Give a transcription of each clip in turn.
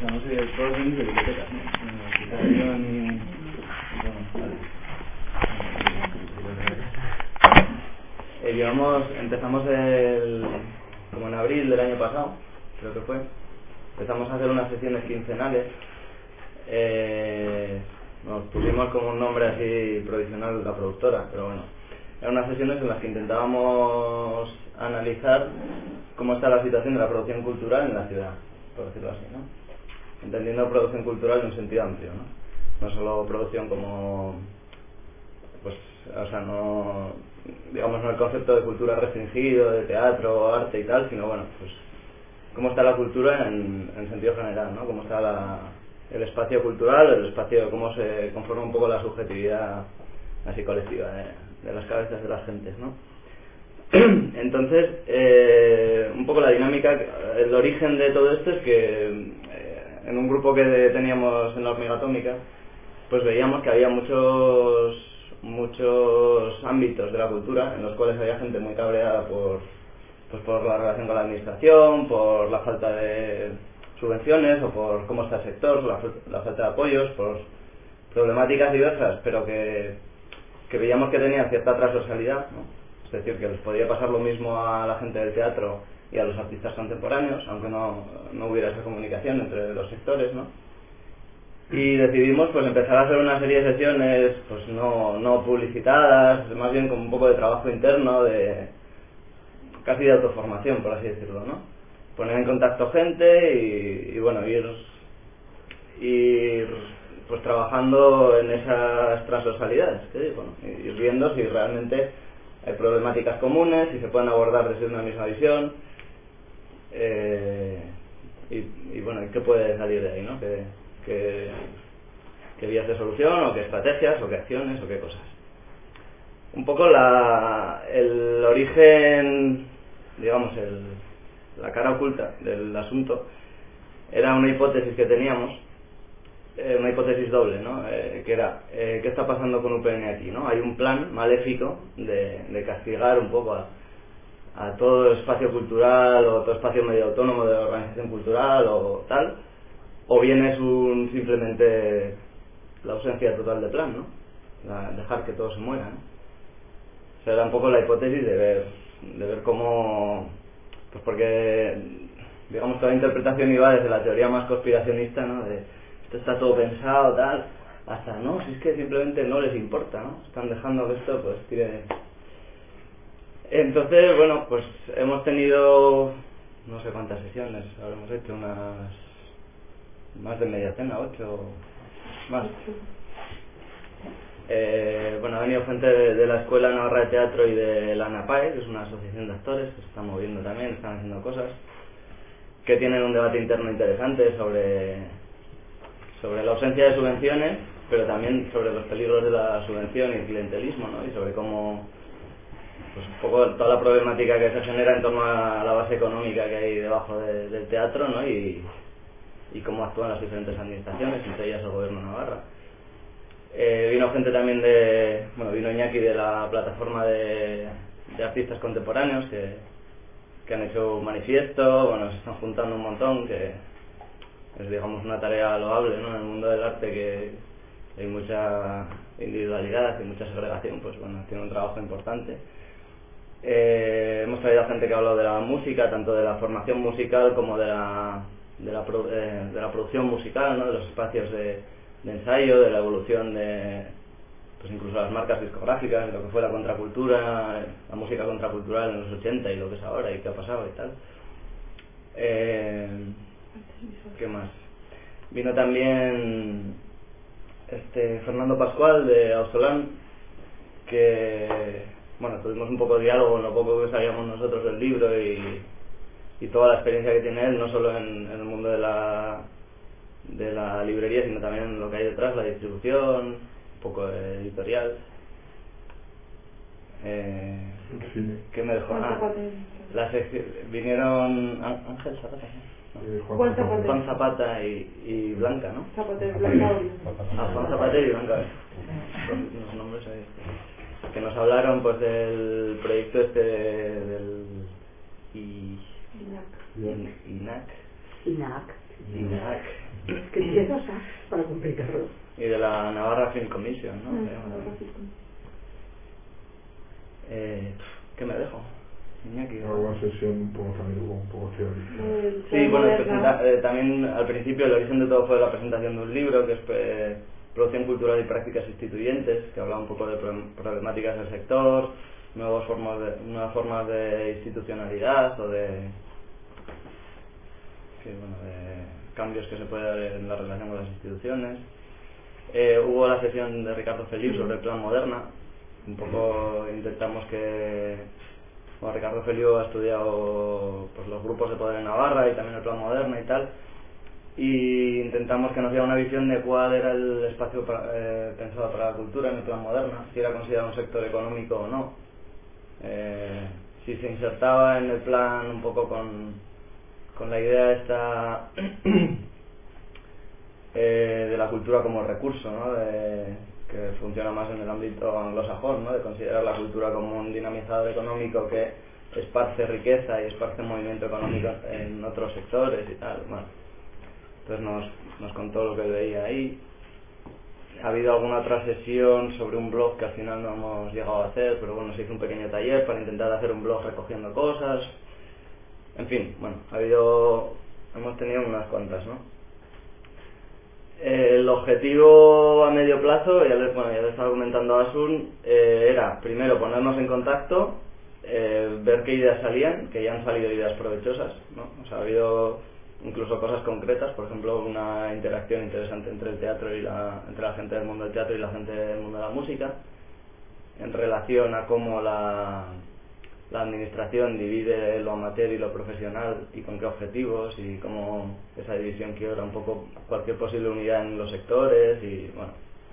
sea, no sé, todos venís de bibliotecas, ¿no? Empezamos como en abril del año pasado, creo que fue. Empezamos a hacer unas sesiones quincenales. Nos pusimos como un nombre así provisional la productora, pero bueno, eran unas sesiones en las que intentábamos analizar cómo está la situación de la producción cultural en la ciudad, por decirlo así, ¿no? Entendiendo producción cultural en un sentido amplio, ¿no? No solo producción como, pues, o sea, no, digamos, no el concepto de cultura restringido, de teatro, arte y tal, sino, bueno, pues, cómo está la cultura en sentido general, ¿no? Cómo está el espacio cultural, el espacio, cómo se conforma un poco la subjetividad así colectiva de las cabezas de las gentes, ¿no? Entonces, un poco la dinámica, el origen de todo esto es que en un grupo que teníamos en la hormiga atómica, pues veíamos que había muchos ámbitos de la cultura en los cuales había gente muy cabreada por la relación con la administración, por la falta de subvenciones o por cómo está el sector, la falta de apoyos, por problemáticas diversas, pero que veíamos que tenían cierta transversalidad, ¿no? Es decir, que les podía pasar lo mismo a la gente del teatro y a los artistas contemporáneos, aunque no hubiera esa comunicación entre los sectores, ¿no? Y decidimos pues empezar a hacer una serie de sesiones pues no publicitadas, más bien como un poco de trabajo interno, de casi de autoformación, por así decirlo, ¿no? Poner en contacto gente y bueno, ir pues trabajando en esas transversalidades, bueno, ir viendo si realmente hay problemáticas comunes, si se pueden abordar desde una misma visión, y bueno, ¿qué puede salir de ahí, ¿no? ¿Qué vías de solución, o qué estrategias, o qué acciones, o qué cosas? Un poco el origen, digamos, la cara oculta del asunto era una hipótesis que teníamos, una hipótesis doble, ¿no? Que era, ¿qué está pasando con UPN aquí, ¿no? Hay un plan maléfico de castigar un poco a todo espacio cultural o todo espacio medio autónomo de organización cultural o tal, o bien es simplemente la ausencia total de plan, ¿no? Dejar que todo se muera, ¿no? O sea, era un poco la hipótesis de ver cómo, pues porque, digamos, toda la interpretación iba desde la teoría más conspiracionista, ¿no? De esto está todo pensado, tal, hasta, no, si es que simplemente no les importa, ¿no? Están dejando que esto, pues, tire. Entonces, bueno, pues hemos tenido, no sé cuántas sesiones, habremos hecho más de media cena, 8 más. Bueno, ha venido gente de la Escuela Navarra de Teatro y de la ANAPAE, que es una asociación de actores que se están moviendo también, están haciendo cosas, que tienen un debate interno interesante sobre la ausencia de subvenciones, pero también sobre los peligros de la subvención y el clientelismo, ¿no? Y sobre cómo, pues un poco toda la problemática que se genera en torno a la base económica que hay debajo del teatro, ¿no? Y cómo actúan las diferentes administraciones, entre ellas el gobierno de Navarra. Vino gente también vino Iñaki de la plataforma de artistas contemporáneos que han hecho un manifiesto, bueno, se están juntando un montón, que es, digamos, una tarea loable, ¿no? En el mundo del arte, que hay mucha individualidad y mucha segregación, pues bueno, tiene un trabajo importante. Hemos traído a gente que ha hablado de la música, tanto de la formación musical como de la producción musical, ¿no? De los espacios de ensayo, de la evolución de, pues incluso las marcas discográficas, de lo que fue la contracultura, la música contracultural en los 80 y lo que es ahora y qué ha pasado y tal. ¿Qué más? Vino también Fernando Pascual de Ausolán, que bueno, tuvimos un poco de diálogo en lo poco que sabíamos nosotros del libro y toda la experiencia que tiene él, no solo en el mundo de la librería, sino también en lo que hay detrás, la distribución, un poco editorial. ¿Qué me dejó? Vinieron Ángel Zapata, ¿no? Juan Zapata y Blanca, ¿no? Juan Zapata y Blanca, los nombres ahí, que nos hablaron pues del proyecto del INAC, explicarlo. Y de la Navarra Film Commission, ¿no? ¿Qué me dejo? Iñaki, Alguna sesión un poco también un poco teórica. Sí, bueno, también al principio el origen de todo fue la presentación de un libro que es Producción Cultural y Prácticas Instituyentes, que habla un poco de problemáticas del sector, nuevas formas de institucionalidad o de cambios que se puede dar en la relación con las instituciones. Hubo la sesión de Ricardo Feliu sobre el Plan Moderna. Un poco intentamos que Ricardo Feliu ha estudiado pues, los grupos de poder en Navarra y también el Plan Moderna y tal, y intentamos que nos diera una visión de cuál era el espacio pensado para la cultura en el Plan Moderna, si era considerado un sector económico o no, si se insertaba en el plan un poco con la idea esta de la cultura como recurso, ¿no? Que funciona más en el ámbito anglosajón, ¿no? De considerar la cultura como un dinamizador económico que esparce riqueza y esparce movimiento económico en otros sectores y tal. Bueno, entonces nos contó lo que veía ahí. Ha habido alguna otra sesión sobre un blog que al final no hemos llegado a hacer, pero bueno, se hizo un pequeño taller para intentar hacer un blog recogiendo cosas. En fin, bueno, hemos tenido unas cuantas, ¿no? El objetivo a medio plazo, ya le estaba comentando a Asun, era primero ponernos en contacto, ver qué ideas salían, que ya han salido ideas provechosas, ¿no? O sea, ha habido incluso cosas concretas, por ejemplo, una interacción interesante entre el teatro y entre la gente del mundo del teatro y la gente del mundo de la música, en relación a cómo la administración divide lo amateur y lo profesional y con qué objetivos, y cómo esa división quiebra un poco cualquier posible unidad en los sectores, y bueno.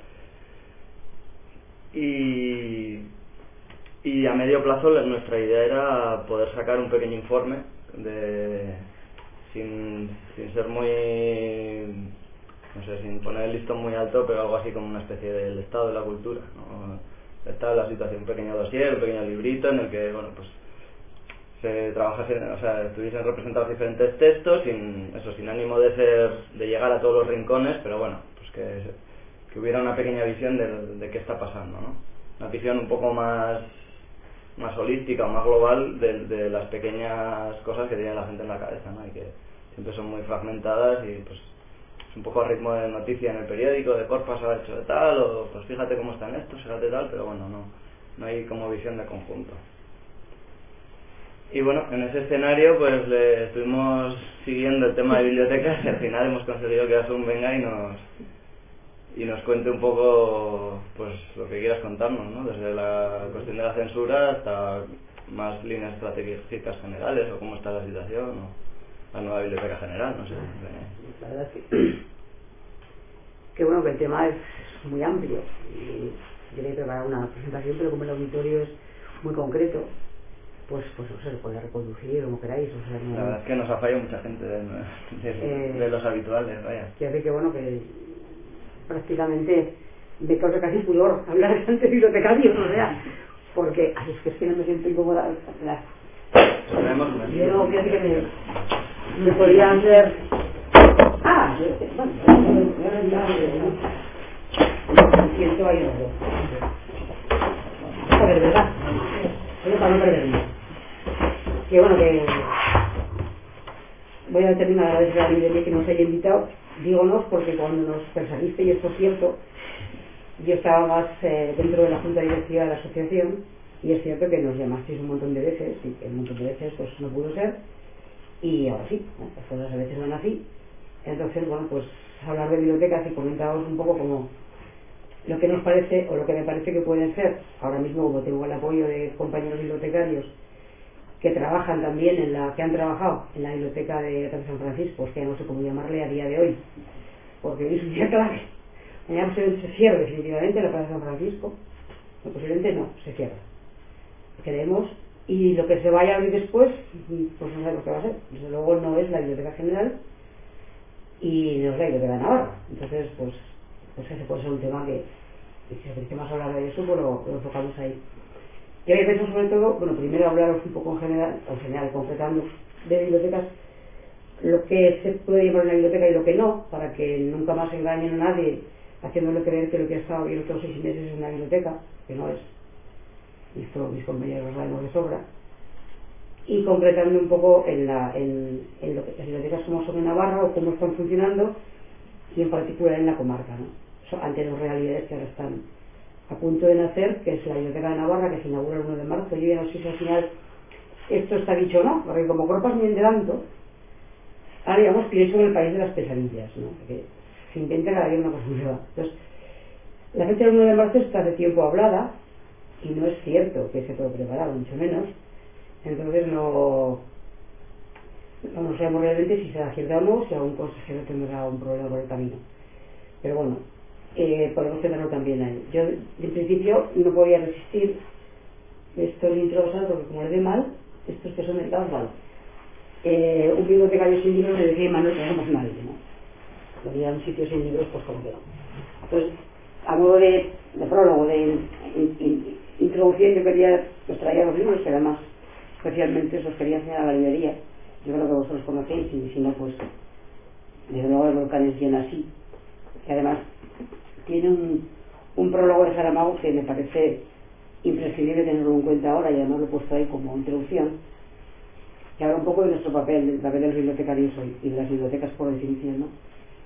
Y a medio plazo nuestra idea era poder sacar un pequeño informe sin ser muy, no sé, sin poner el listón muy alto, pero algo así como una especie del estado de la cultura, ¿no? Está la situación, un pequeño dossier, un pequeño librito en el que, bueno, pues se trabajase, o sea, estuviesen representados diferentes textos sin ánimo de llegar a todos los rincones, pero bueno, pues que hubiera una pequeña visión de qué está pasando, ¿no? Una visión un poco más holística o más global de las pequeñas cosas que tiene la gente en la cabeza, ¿no? Y que siempre son muy fragmentadas y pues un poco a ritmo de noticia en el periódico, de Corpas ha hecho de tal, o pues fíjate cómo están estos, fíjate tal, pero bueno, no hay como visión de conjunto. Y bueno, en ese escenario pues le estuvimos siguiendo el tema de bibliotecas y al final hemos conseguido que Asun venga y nos cuente un poco pues lo que quieras contarnos, ¿no? Desde la cuestión de la censura hasta más líneas estratégicas generales, o cómo está la situación, o la nueva biblioteca general, no sé. La verdad es que bueno, que el tema es muy amplio y yo quería preparar una presentación, pero como el auditorio es muy concreto, pues no sé, lo puede reconducir como queráis, o sea, no, la verdad es que nos ha fallado mucha gente de los habituales, vaya. Quiero decir que bueno, que prácticamente me causa casi pudor hablar delante de bibliotecarios, o sea, porque es que no me siento incómoda. Yo no, fíjate que me podría hacer. Me siento ahí algo. A ver, ¿verdad? Para no perderme. Que bueno, que voy a terminar de agradecer a la librería que nos haya invitado. Dígonos, porque cuando nos perseguiste, y esto es cierto, yo estaba más dentro de la junta directiva de la asociación, y es cierto que nos llamasteis un montón de veces, y que un montón de veces pues no pudo ser, y ahora sí, ¿no? Las cosas a veces van así. Entonces, bueno, pues hablar de bibliotecas y comentaros un poco como lo que nos parece, o lo que me parece que pueden ser, ahora mismo como tengo el apoyo de compañeros bibliotecarios que trabajan también que han trabajado en la biblioteca de San Francisco, que no sé cómo llamarle a día de hoy, porque hoy es un día clave. Mañana posiblemente se cierra definitivamente la Plaza de San Francisco, no, posiblemente no, se cierra. Creemos, y lo que se vaya a abrir después, pues no sabemos qué va a ser. Desde luego no es la Biblioteca General y no es la Biblioteca de Navarra. Entonces, pues ese puede ser un tema que si apetece más hablar de eso, pues lo enfocamos ahí. Yo había pensado sobre todo, bueno, primero hablaros un poco en general concretando de bibliotecas, lo que se puede llevar a una biblioteca y lo que no, para que nunca más engañen a nadie haciéndole creer que lo que ha estado abierto 6 meses es una biblioteca, que no es. Y esto mis compañeros lo sabemos de sobra. Y concretando un poco en lo que las bibliotecas como son en Navarra o cómo están funcionando, y en particular en la comarca, ¿no? Ante las realidades que ahora están a punto de nacer, que es la Biblioteca de Navarra, que se inaugura el 1 de marzo. Yo ya no sé si al final esto está dicho o no, porque como Corpas ni de tanto, ahora digamos que hecho en el país de las pesadillas, ¿no? Porque se inventa cada día una cosa nueva. Entonces, la fecha del 1 de marzo está de tiempo hablada y no es cierto que se todo preparado, mucho menos. Entonces no sabemos realmente si será cierta o no, si algún consejero tendrá un problema por el camino. Pero bueno, podemos tenerlo también ahí. Yo en principio no podía resistir esto introducir, porque como le dé mal, estos que son mercados vale. Un bibliotecario sin libros me decía, Manuel, no somos nadie, ¿no? Venía a un sitio sin libros, pues como que no. Entonces, a modo de prólogo, de introducción, yo quería, os traía los libros, que además especialmente os quería enseñar a la librería. Yo creo que vosotros conocéis, y si no, pues desde luego el Volcanes llena así, que además tiene un prólogo de Saramago que me parece imprescindible tenerlo en cuenta ahora, y además lo he puesto ahí como introducción, que habla un poco de nuestro papel, del papel de los bibliotecarios hoy y de las bibliotecas por definición, ¿no?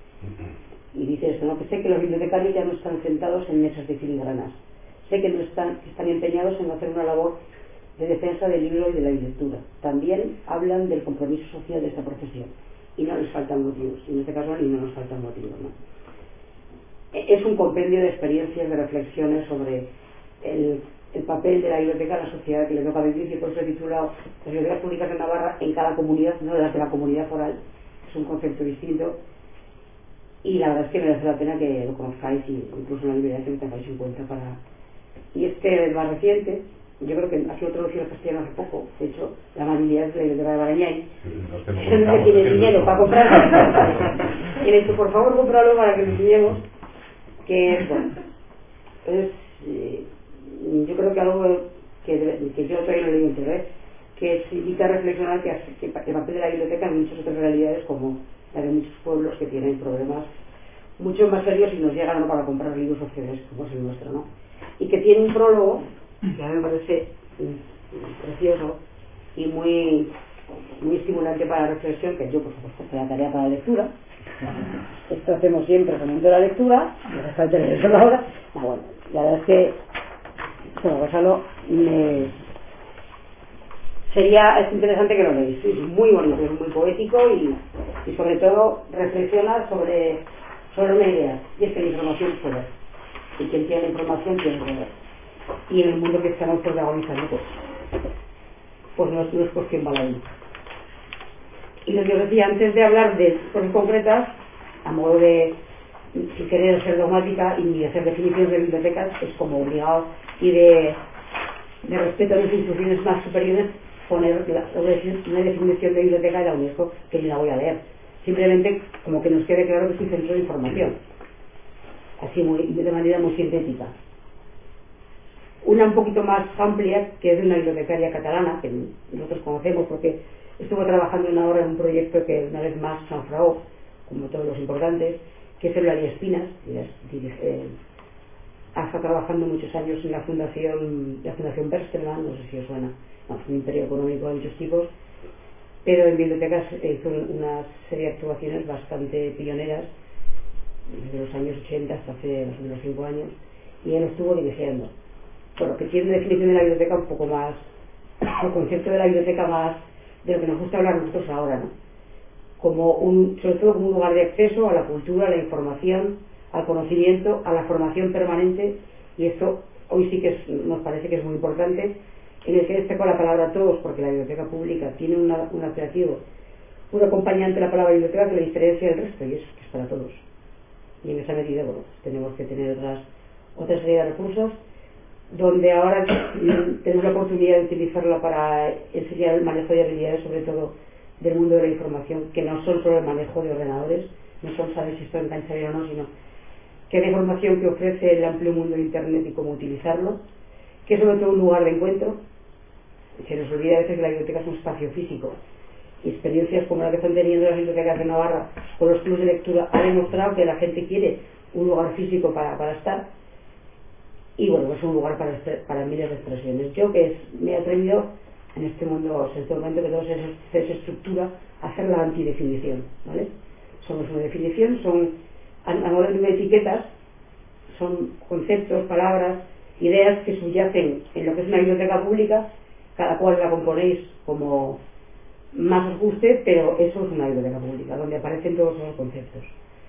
Y dice esto, ¿no? Que sé que los bibliotecarios ya no están sentados en mesas de filigranas, sé que no están empeñados en hacer una labor de defensa del libro y de la lectura. También hablan del compromiso social de esta profesión y no les faltan motivos, y en este caso ni no nos faltan motivos, ¿no? Es un compendio de experiencias, de reflexiones sobre el papel de la biblioteca en la sociedad que le toca vivir, y por eso he titulado Las bibliotecas públicas de Navarra en cada comunidad, no las de la comunidad foral, es un concepto distinto, y la verdad es que merece la pena que lo conozcáis, y incluso en la librería que lo tengáis en cuenta para... Y este más reciente, yo creo que ha sido traducido al castellano hace poco, de hecho la mayoría es la biblioteca de Barañáin, que tiene dinero para comprarlo, y le he dicho, por favor, cómpralo para que lo enseñemos, que bueno, yo creo que algo que yo todavía no leí entero, que se invita a reflexionar que el papel de la biblioteca en muchas otras realidades, como la de muchos pueblos que tienen problemas mucho más serios y nos llegan, ¿no?, para comprar libros sociales como es el nuestro, ¿no? Y que tiene un prólogo que a mí me parece precioso y muy estimulante para la reflexión, que yo por supuesto hago la tarea para la lectura. Esto hacemos siempre con la lectura, no hace falta leerlo ahora. Bueno, la verdad es que Gonzalo, es interesante que lo leáis, es muy bonito, es muy poético y sobre todo reflexiona sobre una idea, y es que la información es poder, y quien tiene la información tiene poder, y en el mundo que estamos protagonizando pues no es cuestión baladí. Y lo que os decía antes de hablar de cosas concretas, a modo de, sin querer ser dogmática y de hacer definiciones de bibliotecas, es como obligado y de respeto a las instituciones más superiores poner una definición de biblioteca de la UNESCO, que yo la voy a leer, simplemente como que nos quede claro que es un centro de información, así de manera muy sintética. Una un poquito más amplia, que es de una bibliotecaria catalana, que nosotros conocemos porque estuvo trabajando ahora en un proyecto que una vez más se naufragó, como todos los importantes, que es Eulalia Espinas, ha estado trabajando muchos años en la fundación Bertelsmann, no sé si os suena, es un imperio económico de muchos tipos, pero en bibliotecas hizo una serie de actuaciones bastante pioneras desde los años 80 hasta hace más o menos 5 años, y él estuvo dirigiendo. Bueno, que tiene una definición de la biblioteca un poco más, el concepto de la biblioteca más de lo que nos gusta hablar nosotros ahora, ¿no? Sobre todo como un lugar de acceso a la cultura, a la información, al conocimiento, a la formación permanente, y esto hoy sí que nos parece que es muy importante, en el que destaco la palabra todos, porque la biblioteca pública tiene un apelativo, un acompañante de la palabra biblioteca que la diferencia del resto, y es que es para todos. Y en esa medida, bueno, tenemos que tener otra serie de recursos, donde ahora tenemos la oportunidad de utilizarla para enseñar el manejo de habilidades, sobre todo del mundo de la información, que no son solo el manejo de ordenadores, no son saber si esto engancha bien o no, sino que la información que ofrece el amplio mundo de Internet y cómo utilizarlo, que es sobre todo un lugar de encuentro. Se nos olvida a veces que la biblioteca es un espacio físico y experiencias como la que están teniendo las bibliotecas de Navarra con los clubes de lectura ha demostrado que la gente quiere un lugar físico para estar, y bueno, es un lugar para miles de expresiones. Yo me he atrevido en este mundo, en este momento que todo se estructura, a hacer la antidefinición, ¿vale? Somos una definición, a modo de etiquetas, son conceptos, palabras, ideas que subyacen en lo que es una biblioteca pública, cada cual la componéis como más os guste, pero eso es una biblioteca pública, donde aparecen todos esos conceptos.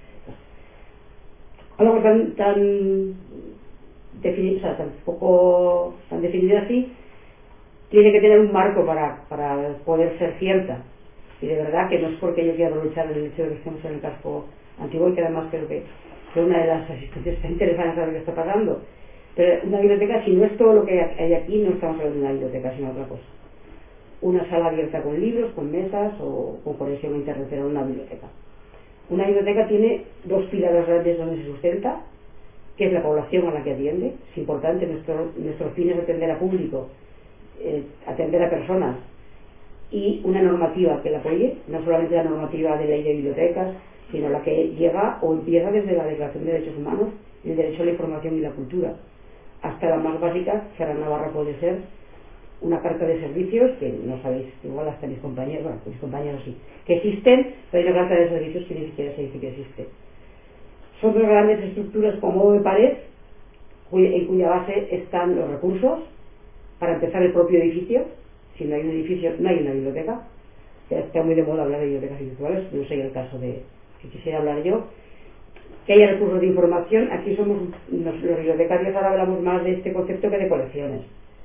Algo tan definido, o sea, tan definido así, tiene que tener un marco para poder ser cierta. Y de verdad que no es porque yo quiera aprovechar el hecho de que estemos en el casco antiguo, y que además creo que una de las asistencias está interesante saber qué está pasando. Pero una biblioteca, si no es todo lo que hay aquí, no estamos hablando de una biblioteca, sino otra cosa. Una sala abierta con libros, con mesas o con conexión a internet, era una biblioteca. Una biblioteca tiene dos pilares grandes donde se sustenta, que es la población a la que atiende. Es importante, nuestro fin es atender a público, atender a personas, y una normativa que la apoye, no solamente la normativa de ley de bibliotecas, sino la que llega o empieza desde la Declaración de Derechos Humanos y el derecho a la información y la cultura, hasta la más básica, que ahora en Navarra puede ser una carta de servicios, que no sabéis, igual hasta mis compañeros sí, que existen, pero hay una carta de servicios que ni siquiera se dice que existe. Son dos grandes estructuras con modo de pared, en cuya base están los recursos, para empezar el propio edificio. Si no hay un edificio, no hay una biblioteca. Ya está muy de moda hablar de bibliotecas virtuales, no sé el caso de que quisiera hablar yo. Que haya recursos de información, aquí somos los bibliotecarios, ahora hablamos más de este concepto que de colecciones.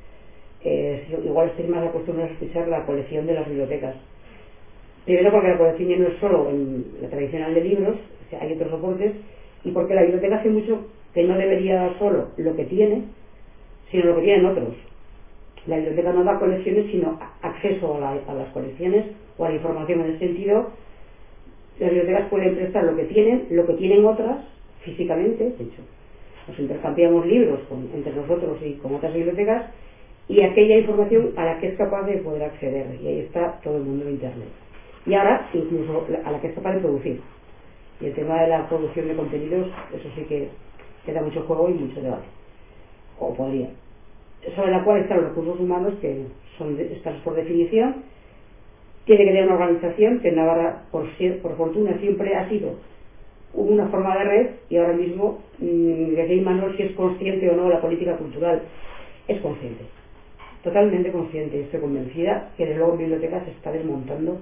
Igual estáis más acostumbrados a escuchar la colección de las bibliotecas. Primero porque la colección ya no es solo en la tradicional de libros, o sea, hay otros soportes, y porque la biblioteca hace mucho que no debería dar solo lo que tiene, sino lo que tienen otros. La biblioteca no da colecciones, sino acceso a las colecciones o a la información. En ese sentido, las bibliotecas pueden prestar lo que tienen otras físicamente. De hecho, nos intercambiamos libros entre nosotros y con otras bibliotecas, y aquella información a la que es capaz de poder acceder, y ahí está todo el mundo de internet, y ahora incluso a la que es capaz de producir. Y el tema de la producción de contenidos, eso sí que da mucho juego y mucho debate, o podría, sobre la cual están los recursos humanos, que están por definición. Tiene que tener una organización, que en Navarra por fortuna siempre ha sido una forma de red, y ahora mismo decía Imanol si es consciente o no de la política cultural. Es consciente, totalmente consciente, y estoy convencida que de luego en bibliotecas se está desmontando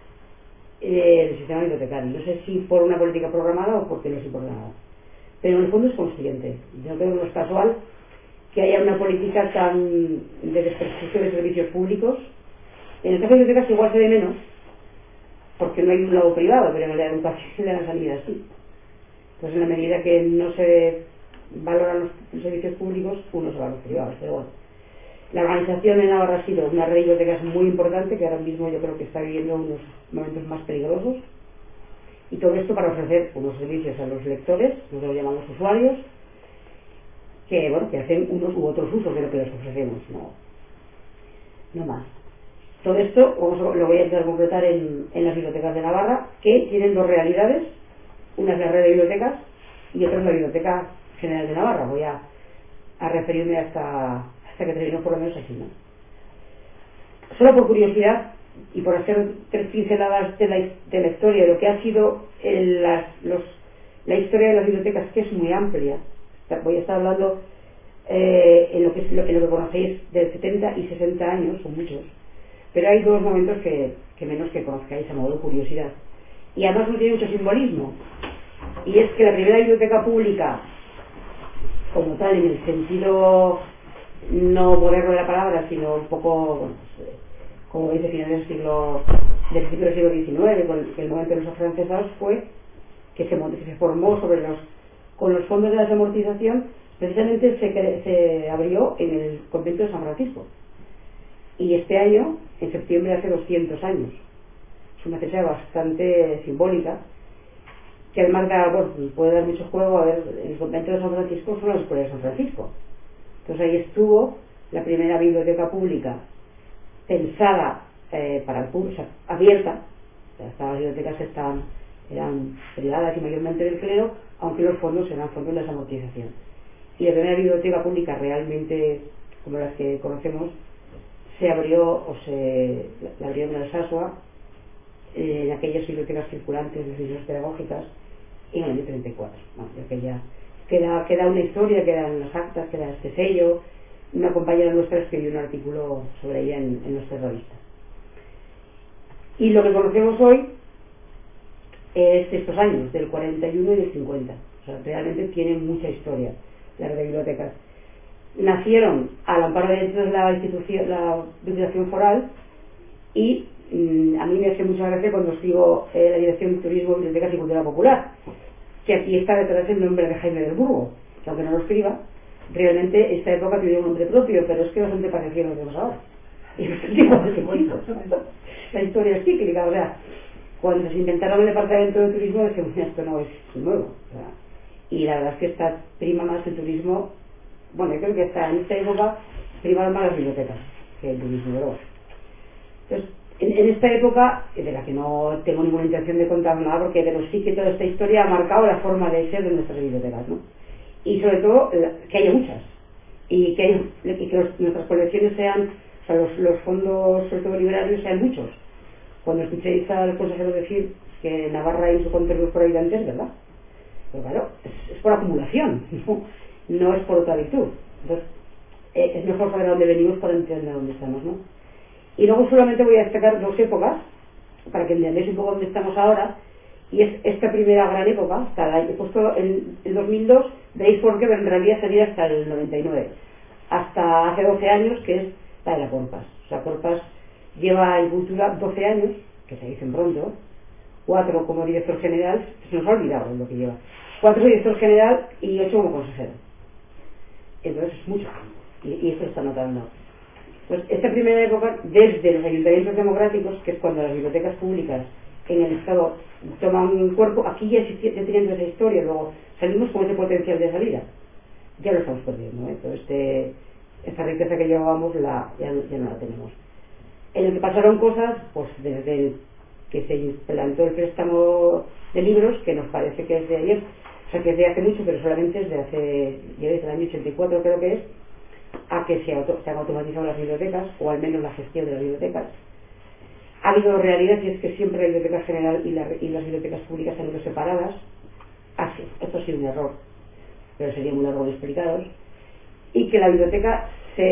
el sistema bibliotecario. No sé si por una política programada o porque no se importa nada, pero en el fondo es consciente. Yo creo que no es casual que haya una política tan de desprestigio de servicios públicos. En el caso de bibliotecas igual se ve menos, porque no hay un lado privado, pero en la educación y en la sanidad sí. Entonces, en la medida que no se valoran los servicios públicos, uno se va a los privados. Pero bueno, la organización en Navarra ha sido una red de bibliotecas muy importante, que ahora mismo yo creo que está viviendo unos momentos más peligrosos, y todo esto para ofrecer unos servicios a los lectores, nosotros lo llamamos usuarios, que bueno, que hacen unos u otros usos de lo que les ofrecemos, no más. Todo esto lo voy a intentar completar en las bibliotecas de Navarra, que tienen dos realidades. Una es la red de bibliotecas y otra es la Biblioteca General de Navarra. Voy a referirme hasta que terminemos por lo menos aquí, ¿no? Solo por curiosidad y por hacer tres pinceladas de la historia, de lo que ha sido la historia de las bibliotecas, que es muy amplia. Voy a estar hablando en lo que conocéis de 70 y 60 años, son muchos. Pero hay dos momentos que menos que conozcáis a modo de curiosidad. Y además no tiene mucho simbolismo. Y es que la primera biblioteca pública, como tal, en el sentido no moderno de la palabra, sino un poco, bueno, pues, como dice, finales del principio del siglo XIX, con el momento de los afrancesados, fue que se formó con los fondos de la desamortización. Precisamente se abrió en el convento de San Francisco. Y este año, en septiembre, hace 200 años. Es una fecha bastante simbólica, que además puede dar mucho juego. A ver, el convento de San Francisco son las escuelas de San Francisco. Entonces ahí estuvo la primera biblioteca pública pensada para el público, o sea, abierta. O sea, estas bibliotecas eran privadas y mayormente del clero, aunque los fondos eran fondos de desamortización. Y la primera biblioteca pública realmente, como las que conocemos, se abrió la abrió en Alsasua, en aquellas bibliotecas circulantes de bibliotecas pedagógicas, en el año 34. Bueno, que ya queda una historia, quedan las actas, queda este sello. Una compañera nuestra escribió un artículo sobre ella en nuestra revista. Y lo que conocemos hoy es de estos años, del 41 y del 50. O sea, realmente tienen mucha historia las bibliotecas. Nacieron al amparo de la institución, la Diputación Foral, y a mí me hace mucha gracia cuando escribo la Dirección de Turismo, Bibliotecas y Cultura Popular, que aquí está detrás el nombre de Jaime del Burgo, que aunque no lo escriba, realmente esta época tenía un nombre propio, pero es que bastante parecía lo que vemos ahora. Y es igual que bonito. La historia es cíclica, o sea, cuando se inventaron el departamento de turismo, decíamos, esto no es nuevo. O sea, y la verdad es que está prima más el turismo. Bueno, yo creo que está en esta época primaron más las bibliotecas que el turismo, pero bueno. Entonces, en esta época, de la que no tengo ninguna intención de contar nada, pero sí que toda esta historia ha marcado la forma de ser de nuestras bibliotecas, ¿no? Y sobre todo, que haya muchas, y que nuestras colecciones sean, o sea, los fondos, sobre todo liberarios, sean muchos. Cuando escuchéis al consejero decir que Navarra hay su control por habitantes, ¿verdad? Pero claro, es por acumulación, no es por otra virtud. Entonces, es mejor saber a dónde venimos para entender dónde estamos, ¿no? Y luego solamente voy a destacar dos épocas, para que entendáis un poco dónde estamos ahora, y es esta primera gran época, hasta he puesto el 2002, veis por qué, pero en realidad sería hasta el 99, hasta hace 12 años, que es la de la Corpas. O sea, Corpas lleva en cultura 12 años, que se dicen pronto, 4 como director general, se nos ha olvidado lo que lleva, 4 director general y 8 como consejero. Entonces es mucho tiempo, y esto se está notando. Pues esta primera época, desde los ayuntamientos democráticos, que es cuando las bibliotecas públicas en el Estado toman un cuerpo, aquí ya teniendo esa historia, luego salimos con ese potencial de salida, ya lo estamos perdiendo, ¿eh? Entonces esta riqueza que llevábamos ya no la tenemos. En el que pasaron cosas, pues desde el que se implantó el préstamo de libros, que nos parece que es de ayer, o sea que es de hace mucho, pero solamente es de hace, yo desde el año 84 creo que es, a que se han automatizado las bibliotecas, o al menos la gestión de las bibliotecas. Ha habido realidad, y es que siempre la biblioteca general y las bibliotecas públicas han ido separadas. Así, esto ha sido un error, pero sería muy largo de explicaros. Y que la biblioteca,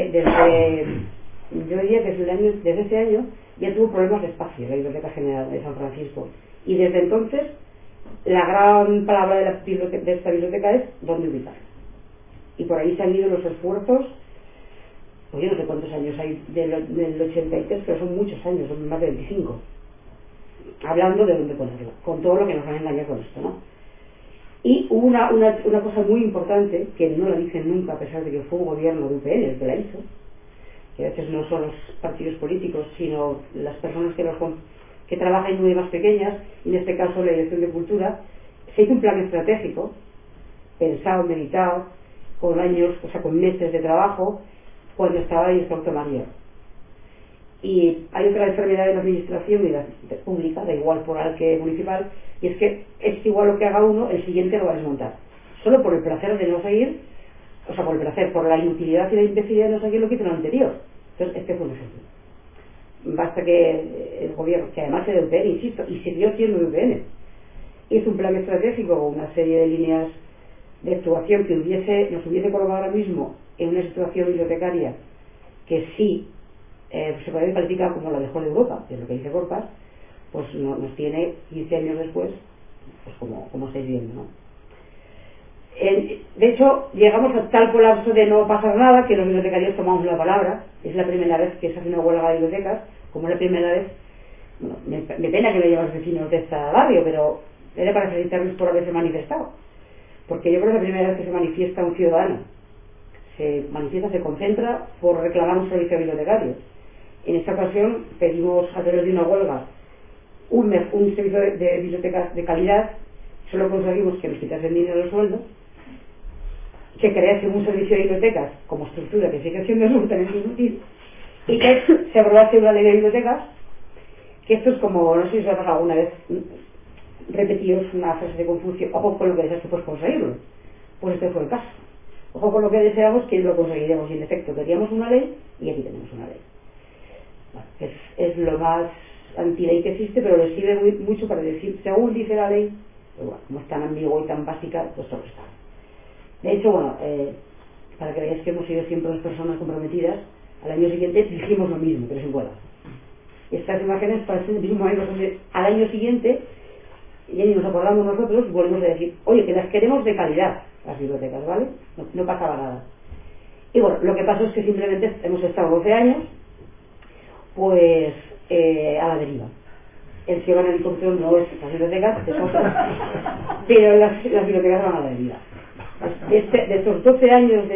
yo diría que desde ese año ya tuvo problemas de espacio, la Biblioteca General de San Francisco. Y desde entonces, la gran palabra de esta biblioteca es dónde ubicarla. Y por ahí se han ido los esfuerzos. Pues yo no sé cuántos años hay del 83, pero son muchos años, son más de 25, hablando de dónde ponerla, con todo lo que nos han engañado con esto, ¿no? Y hubo una cosa muy importante, que no la dicen nunca, a pesar de que fue un gobierno de UPN el que la hizo, que a veces no son los partidos políticos, sino las personas que trabajan en unidades más pequeñas, y en este caso la Dirección de Cultura. Se hizo un plan estratégico, pensado, meditado, con años, o sea, con meses de trabajo, cuando estaba el Instituto María. Y hay otra enfermedad de la administración y la pública, da igual foral que municipal, y es que es igual lo que haga uno, el siguiente lo va a desmontar. Solo por el placer de no seguir, o sea, por el placer, por la inutilidad y la imbecilidad de no seguir lo que hizo lo anterior. Entonces, este fue un ejemplo. Basta que el gobierno, que además es de UPN, insisto, y siguió siendo de UPN, hizo un plan estratégico con una serie de líneas de actuación que nos hubiese colocado ahora mismo en una situación bibliotecaria que sí se puede calificar como la mejor de Europa, que es lo que dice Corpas, pues nos tiene 15 años después, pues como estáis viendo, ¿no? De hecho, llegamos a tal colapso de no pasar nada que los bibliotecarios tomamos la palabra. Es la primera vez que se hace una huelga de bibliotecas, como es la primera vez. Bueno, me pena que me lleven los vecinos de esta barrio, pero era para felicitarles por haberse manifestado, porque yo creo que es la primera vez que se manifiesta un ciudadano, se concentra por reclamar un servicio bibliotecario. En esta ocasión pedimos, a través de una huelga, un servicio de bibliotecas de calidad. Solo conseguimos que nos quitasen dinero del sueldo, que crease un servicio de bibliotecas como estructura que sigue siendo absolutamente inútil, y que se aprobase una ley de bibliotecas que esto es como, no sé si os ha pasado alguna vez, repetidos una frase de Confucio: ojo con lo que deseas que puedes conseguirlo. Pues este fue el caso. Ojo con lo que deseamos, que lo conseguiremos. Y en efecto queríamos una ley y aquí tenemos una ley. Bueno, es lo más anti-ley que existe, pero le sirve mucho para decir, según dice la ley, pues bueno, como es tan ambigua y tan básica, pues todo está. De hecho, bueno, para que veáis que hemos sido siempre las personas comprometidas, al año siguiente dijimos lo mismo, pero sin huelga. Estas imágenes parecen el mismo momento, donde al año siguiente, ya ni nos acordamos nosotros, volvemos a decir, oye, que las queremos de calidad, las bibliotecas, ¿vale? No pasaba nada. Y bueno, lo que pasó es que simplemente hemos estado 12 años, pues, a la deriva. El cielo en helicóptero no es las bibliotecas, es otra, pero las bibliotecas van a la deriva. De estos 12 años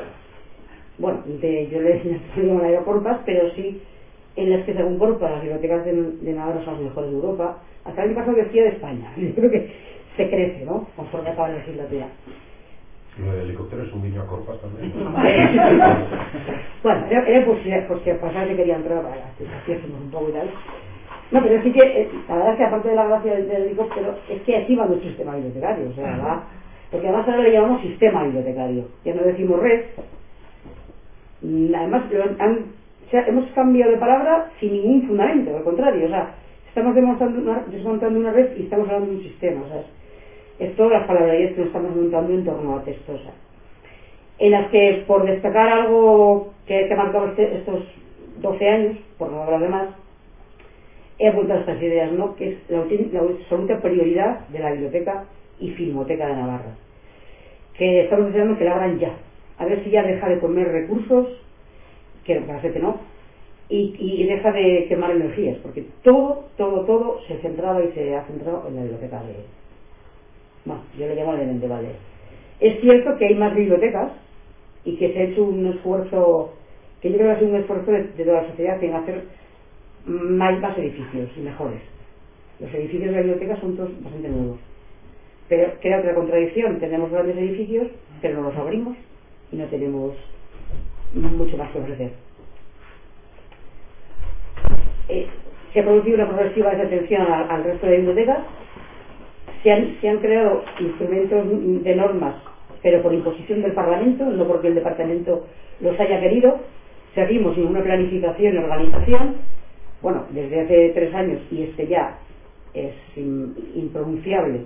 yo le llamo aeroporpas, pero sí en las que según Corpa las bibliotecas de Navarra son las mejores de Europa. Hasta el año pasado decía de España. Yo creo que se crece, ¿no? Conforme acaba la legislatura. Lo del helicóptero es un guiño a Corpas también, ¿no? Bueno, era por si pasar que quería entrar para que hacemos un poco y tal. No, pero sí que la verdad es que aparte de la gracia del helicóptero, es que así va nuestro sistema bibliotecario, o sea, va, porque además ahora le llamamos sistema bibliotecario, ya no decimos red. Además hemos cambiado de palabra sin ningún fundamento, al contrario, o sea, estamos desmontando una red y estamos hablando de un sistema, o sea, es todas las palabrerías que nos estamos montando en torno a Textosa, en las que, por destacar algo que ha marcado estos 12 años, por no hablar de más, he apuntado estas ideas, ¿no? Que es la absoluta prioridad de la Biblioteca y Filmoteca de Navarra, que estamos deseando que la abran ya, a ver si ya deja de comer recursos, que parece que no, y deja de quemar energías, porque todo se centraba y se ha centrado en la biblioteca yo le llamo el de Valle. Es cierto que hay más bibliotecas y que se ha hecho un esfuerzo, que yo creo que ha sido un esfuerzo de toda la sociedad en hacer más edificios y mejores. Los edificios de la biblioteca son todos bastante nuevos, pero queda otra contradicción: tenemos grandes edificios pero no los abrimos y no tenemos mucho más que ofrecer. Se ha producido una progresiva desatención al resto de bibliotecas. Se han creado instrumentos de normas, pero por imposición del Parlamento, no porque el Departamento los haya querido. Seguimos sin una planificación y organización. Bueno, desde hace 3 años, y ya es impronunciable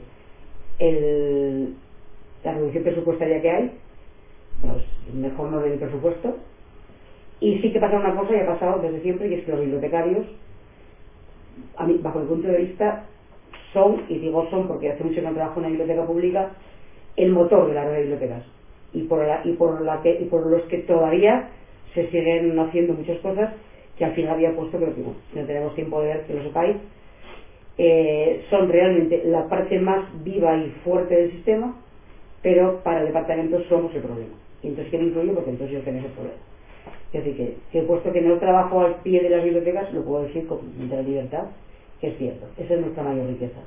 la reducción presupuestaria que hay, pues mejor no del presupuesto. Y sí que pasa una cosa, y ha pasado desde siempre, y es que los bibliotecarios, a mí, bajo mi punto de vista, son, y digo son porque hace mucho que no trabajo en una biblioteca pública, el motor de la red de bibliotecas, y por los que todavía se siguen haciendo muchas cosas que al final había puesto, pero que no tenemos tiempo de ver, que lo sepáis. Son realmente la parte más viva y fuerte del sistema, pero para el departamento somos el problema, y entonces ¿quién incluyo? Porque entonces yo tengo ese problema. Es decir, que puesto que no trabajo al pie de las bibliotecas, lo puedo decir con mucha libertad, que es cierto, esa es nuestra mayor riqueza.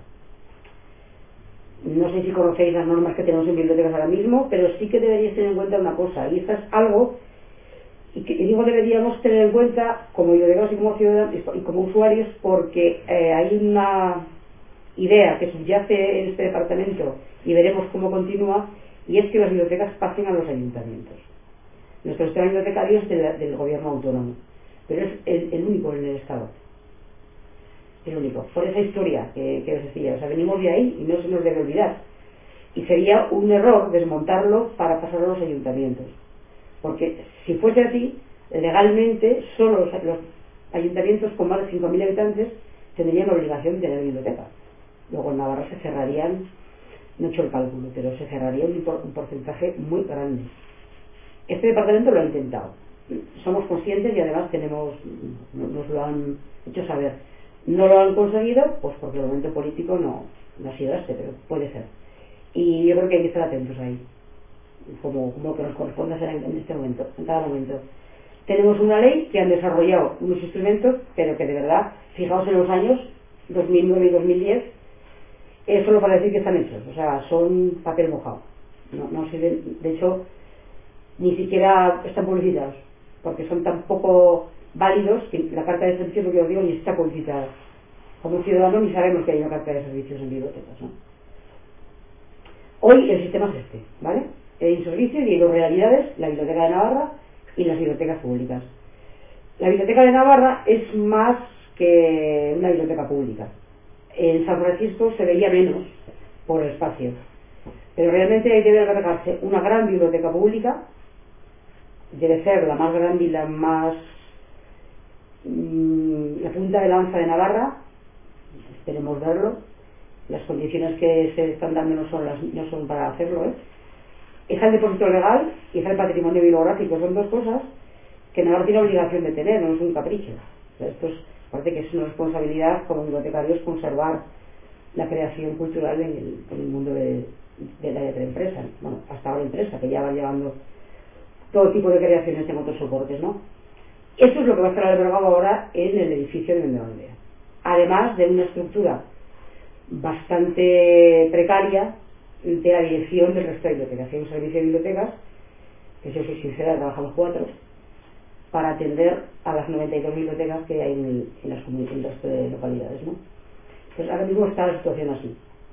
No sé si conocéis las normas que tenemos en bibliotecas ahora mismo, pero sí que deberíais tener en cuenta una cosa, y esto es algo, y digo deberíamos tener en cuenta como bibliotecarios y como ciudadanos y como usuarios, porque hay una idea que subyace en este departamento, y veremos cómo continúa, y es que las bibliotecas pasen a los ayuntamientos. Nuestro sistema bibliotecario es del gobierno autónomo, pero es el único en el Estado. El único. Por esa historia que os decía, o sea, venimos de ahí y no se nos debe olvidar. Y sería un error desmontarlo para pasarlo a los ayuntamientos. Porque si fuese así, legalmente solo los ayuntamientos con más de 5.000 habitantes tendrían obligación de tener biblioteca. Luego en Navarra se cerrarían, no he hecho el cálculo, pero se cerraría un porcentaje muy grande. Este departamento lo ha intentado. Somos conscientes y además nos lo han hecho saber. No lo han conseguido, pues porque el momento político no ha sido pero puede ser. Y yo creo que hay que estar atentos ahí, como lo que nos corresponde hacer en este momento, en cada momento. Tenemos una ley que han desarrollado unos instrumentos, pero que de verdad, fijaos en los años 2009 y 2010, es solo para decir que están hechos, o sea, son papel mojado. No sirven, de hecho, ni siquiera están publicitados, porque son tan poco válidos que la carta de servicio, lo que os digo, ni está publicitada. como ciudadanos ni sabemos que hay una cartera de servicios en bibliotecas, ¿no? Hoy el sistema es este, ¿vale? En servicios y en dos realidades, la Biblioteca de Navarra y las bibliotecas públicas. La Biblioteca de Navarra es más que una biblioteca pública. En San Francisco se veía menos por el espacio, pero realmente ahí debe albergarse una gran biblioteca pública, debe ser la más grande y la más la punta de lanza de Navarra. Esperemos verlo. Las condiciones que se están dando no son para hacerlo, ¿eh? Es el depósito legal y es el patrimonio bibliográfico, son dos cosas que Navarra tiene obligación de tener, no es un capricho. O sea, esto es, aparte que es una responsabilidad como bibliotecarios conservar la creación cultural en el mundo de la empresa, bueno, hasta ahora empresa, que ya va llevando todo tipo de creaciones en otros soportes, ¿no? Eso es lo que va a estar albergado ahora en el edificio de Mendevaldea, además de una estructura bastante precaria de la dirección del resto de bibliotecas. Hay un servicio de bibliotecas, que yo soy sincera, trabajamos 4 para atender a las 92 bibliotecas que hay en el resto de localidades, ¿no? Pues ahora mismo está la situación así.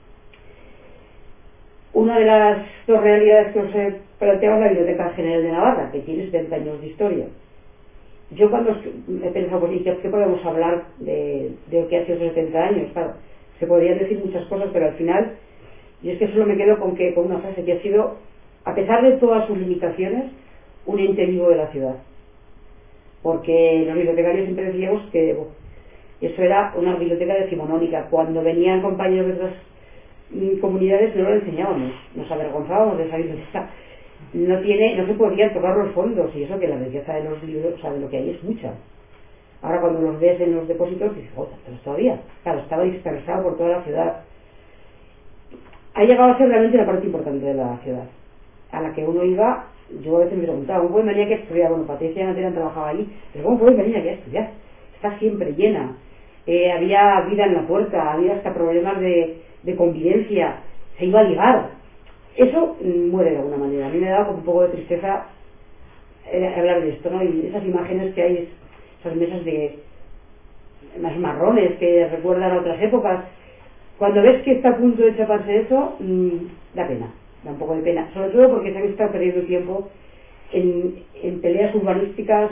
Una de las dos realidades que os he planteado es la Biblioteca General de Navarra, que tiene 70 años de historia. Yo cuando he pensado, pues, ¿qué podemos hablar de lo que ha sido esos 70 años? Claro, se podrían decir muchas cosas, pero al final, yo es que solo me quedo con una frase que ha sido, a pesar de todas sus limitaciones, un ente vivo de la ciudad. Porque los bibliotecarios siempre decíamos que eso era una biblioteca decimonónica. Cuando venían compañeros de otras comunidades no lo enseñábamos, nos avergonzábamos de esa biblioteca. No se podían tocar los fondos, y eso que la riqueza de los libros, o sea, de lo que hay es mucha. Ahora cuando los ves en los depósitos dices, pero todavía, claro, estaba dispersado por toda la ciudad. Ha llegado a ser realmente una parte importante de la ciudad, a la que uno iba. Yo a veces me preguntaba, ¿cómo pueden venir aquí a estudiar? Bueno, Patricia antes trabajaba allí, pero ¿cómo pueden venir aquí a estudiar? Está siempre llena. Había vida en la puerta, había hasta problemas de convivencia, se iba a ligar. Eso muere de alguna manera. A mí me da como un poco de tristeza hablar de esto, ¿no? Y esas imágenes que hay, esas mesas de más marrones que recuerdan a otras épocas, cuando ves que está a punto de chaparse eso, da pena, da un poco de pena, sobre todo porque se han estado perdiendo tiempo en peleas urbanísticas,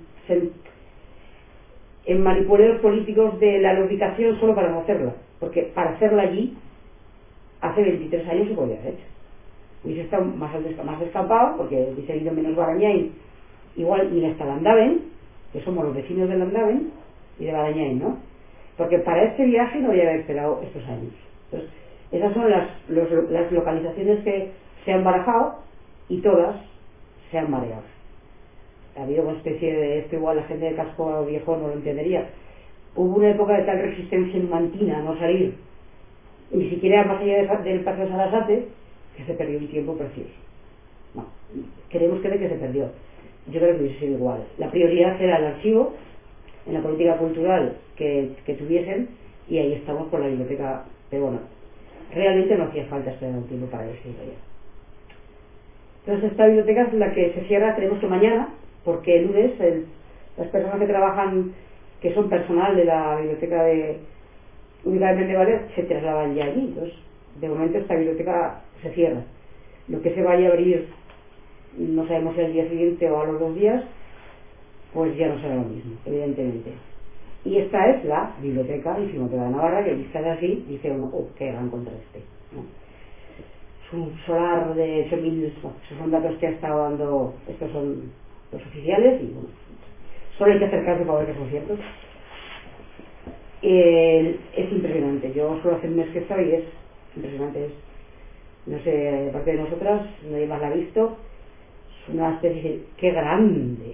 en manipuleos políticos de la ubicación solo para no hacerla, porque para hacerla allí hace 23 años se podía haber hecho. Hubiese estado más descampado, porque hubiese ido menos Barañáin, igual ni hasta Landaven, que somos los vecinos de Landaven y de Barañáin, ¿no? Porque para este viaje no había esperado estos años. Entonces, esas son las localizaciones que se han barajado y todas se han mareado. Ha habido una especie de esto, igual la gente de casco viejo no lo entendería. Hubo una época de tal resistencia numantina a no salir, ni siquiera más allá del Paseo de Sarasate, que se perdió un tiempo precioso. No, queremos creer que se perdió. Yo creo que hubiese sido igual. La prioridad era el archivo, en la política cultural que tuviesen, y ahí estamos con la biblioteca. Pero bueno, realmente no hacía falta esperar un tiempo para decirlo ya. Entonces esta biblioteca es la que se cierra, creemos que mañana, porque el lunes las personas que trabajan, que son personal de la biblioteca de únicamente Valer, se trasladan ya allí. Entonces, de momento esta biblioteca se cierra. Lo que se vaya a abrir, no sabemos si al día siguiente o a los 2 días, pues ya no será lo mismo, evidentemente. Y esta es la biblioteca y Filmoteca de Navarra, que vista de así dice uno, qué gran contraste, ¿no? Es un solar de 8.000, esos son datos que ha estado dando, estos son los oficiales, y bueno, solo hay que acercarse para ver que son ciertos. Es impresionante. Yo solo hace un mes que estoy y es impresionante. No sé, aparte de nosotras, nadie más la ha visto. Es una especie de ¡qué grande!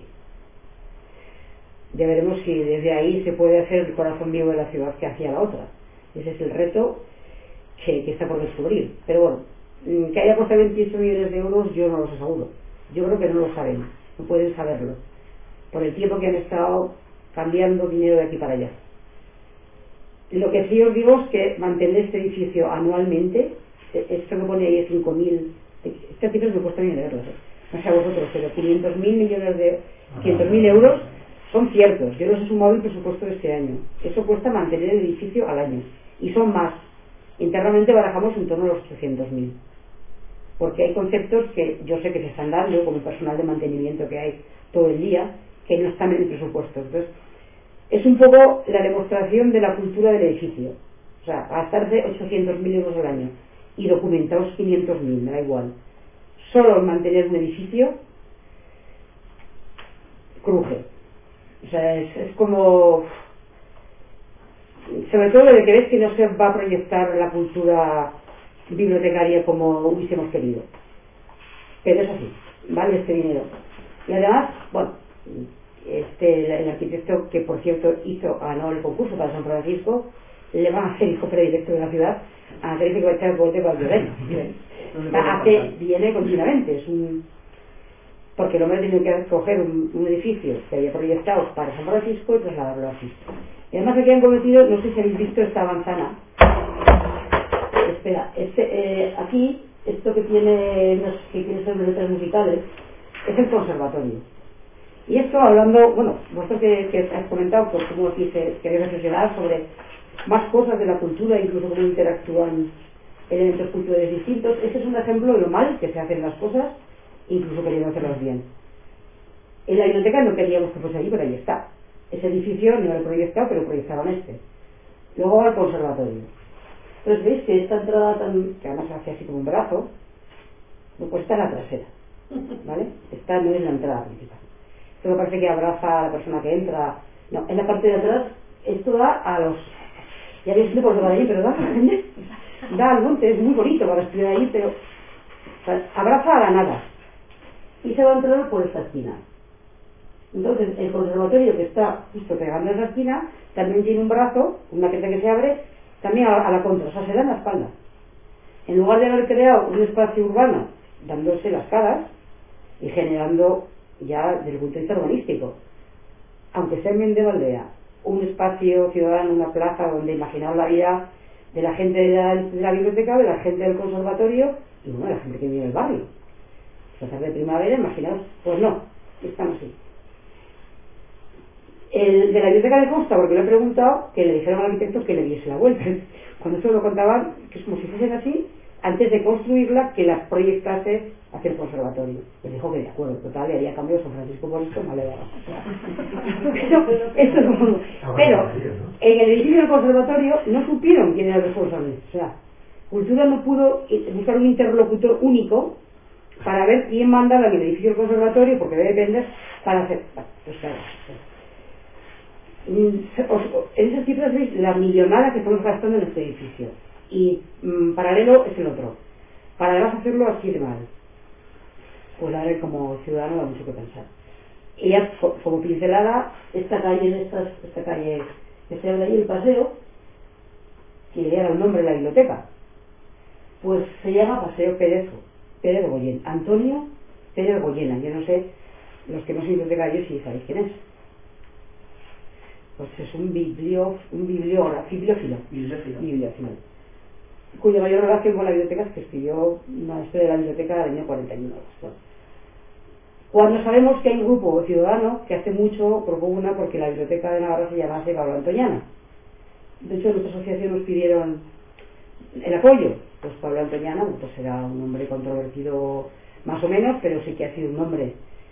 Ya veremos si desde ahí se puede hacer el corazón vivo de la ciudad que hacía la otra. Ese es el reto que está por descubrir. Pero bueno, que haya costado 28 millones de euros, yo no los aseguro. Yo creo que no lo saben, no pueden saberlo, por el tiempo que han estado cambiando dinero de aquí para allá. Lo que sí os digo es que mantener este edificio anualmente, esto que pone ahí es 5.000, este tipo me cuesta bien leerlo, no sé a vosotros, pero 500.000 euros son ciertos. Yo los he sumado el presupuesto de este año. Eso cuesta mantener el edificio al año. Y son más. Internamente barajamos en torno a los 800.000. Porque hay conceptos que yo sé que se están dando, como el personal de mantenimiento que hay todo el día, que no están en el presupuesto. Entonces, es un poco la demostración de la cultura del edificio. O sea, gastarse 800.000 euros al año y documentados 500.000, me da igual. Solo mantener un edificio cruje. O sea, es como... Sobre todo de que ves que no se va a proyectar la cultura bibliotecaria como hubiésemos querido. Pero es así, vale este dinero. Y además, bueno, el arquitecto que por cierto ganó el concurso para San Francisco, le van a hacer hijo predilecto de la ciudad, a Andrés que va a echar el bote para el violento. Viene continuamente, porque el hombre tiene que escoger un edificio que había proyectado para San Francisco y trasladarlo aquí. Y además aquí han cometido, no sé si habéis visto esta manzana. Espera, aquí, esto que tiene, no sé, que tiene sobre letras musicales, es el conservatorio. Y esto hablando, bueno, vosotros que has comentado, pues cómo aquí queréis reflexionar sobre más cosas de la cultura, incluso cómo interactúan elementos culturales distintos. Este es un ejemplo de lo mal que se hacen las cosas, incluso queriendo hacerlas bien. En la biblioteca no queríamos que fuese allí, pero ahí está. Ese edificio no lo he proyectado, pero proyectaban este. Luego va al conservatorio. Entonces veis que esta entrada que además hace así como un brazo, pues está en la trasera, ¿vale? Esta no es la entrada principal. Esto me parece que abraza a la persona que entra. No, en la parte de atrás, esto da a los... Ya veis por debajo de ahí, pero da al monte, es muy bonito para estudiar ahí, pero o sea, abraza a la nada. Y se va a entrar por esta esquina. Entonces, el conservatorio que está justo pegando a esa esquina, también tiene un brazo, una maqueta que se abre, también a la contra, o sea, se da en la espalda. En lugar de haber creado un espacio urbano, dándose las caras y generando ya desde el punto de vista urbanístico, aunque sea en Mendevaldea, un espacio ciudadano, una plaza donde imaginaos la vida de la gente de la biblioteca, de la gente del conservatorio y bueno, de la gente que vive en el barrio. La tarde de primavera, imaginaos, pues no, están así. El de la biblioteca le consta, porque le he preguntado, que le dijeron al arquitecto que le diese la vuelta. Cuando eso lo contaban, que es como si fuesen así, antes de construirla, que la proyectase hacia el conservatorio. Le dijo que de acuerdo, total, le haría cambio a San Francisco por esto, vale, pero en el edificio del conservatorio no supieron quién era el responsable. O sea, Cultura no pudo buscar un interlocutor único para ver quién mandaba en el edificio del conservatorio, porque debe depender para hacer... Pues claro, en esas cifras veis la millonada que estamos gastando en este edificio y paralelo es el otro, para además hacerlo así de mal, pues a ver, como ciudadano da mucho que pensar. Y ya como pincelada, esta calle que se abre ahí, el paseo, que era el nombre de la biblioteca, pues se llama Paseo Pérez Goyen, Antonio Pérez Goyena. Yo no sé, los que no son bibliotecarios, si sabéis quién es. Pues es un bibliófilo, cuya mayor relación con la biblioteca es que escribió una historia de la biblioteca del año 41. Cuando sabemos que hay un grupo ciudadano que hace mucho propugna porque la biblioteca de Navarra se llamase Pablo Antoniana. De hecho, nuestra asociación nos pidieron el apoyo. Pues Pablo Antoniana, pues será un nombre controvertido más o menos, pero sí que ha sido un nombre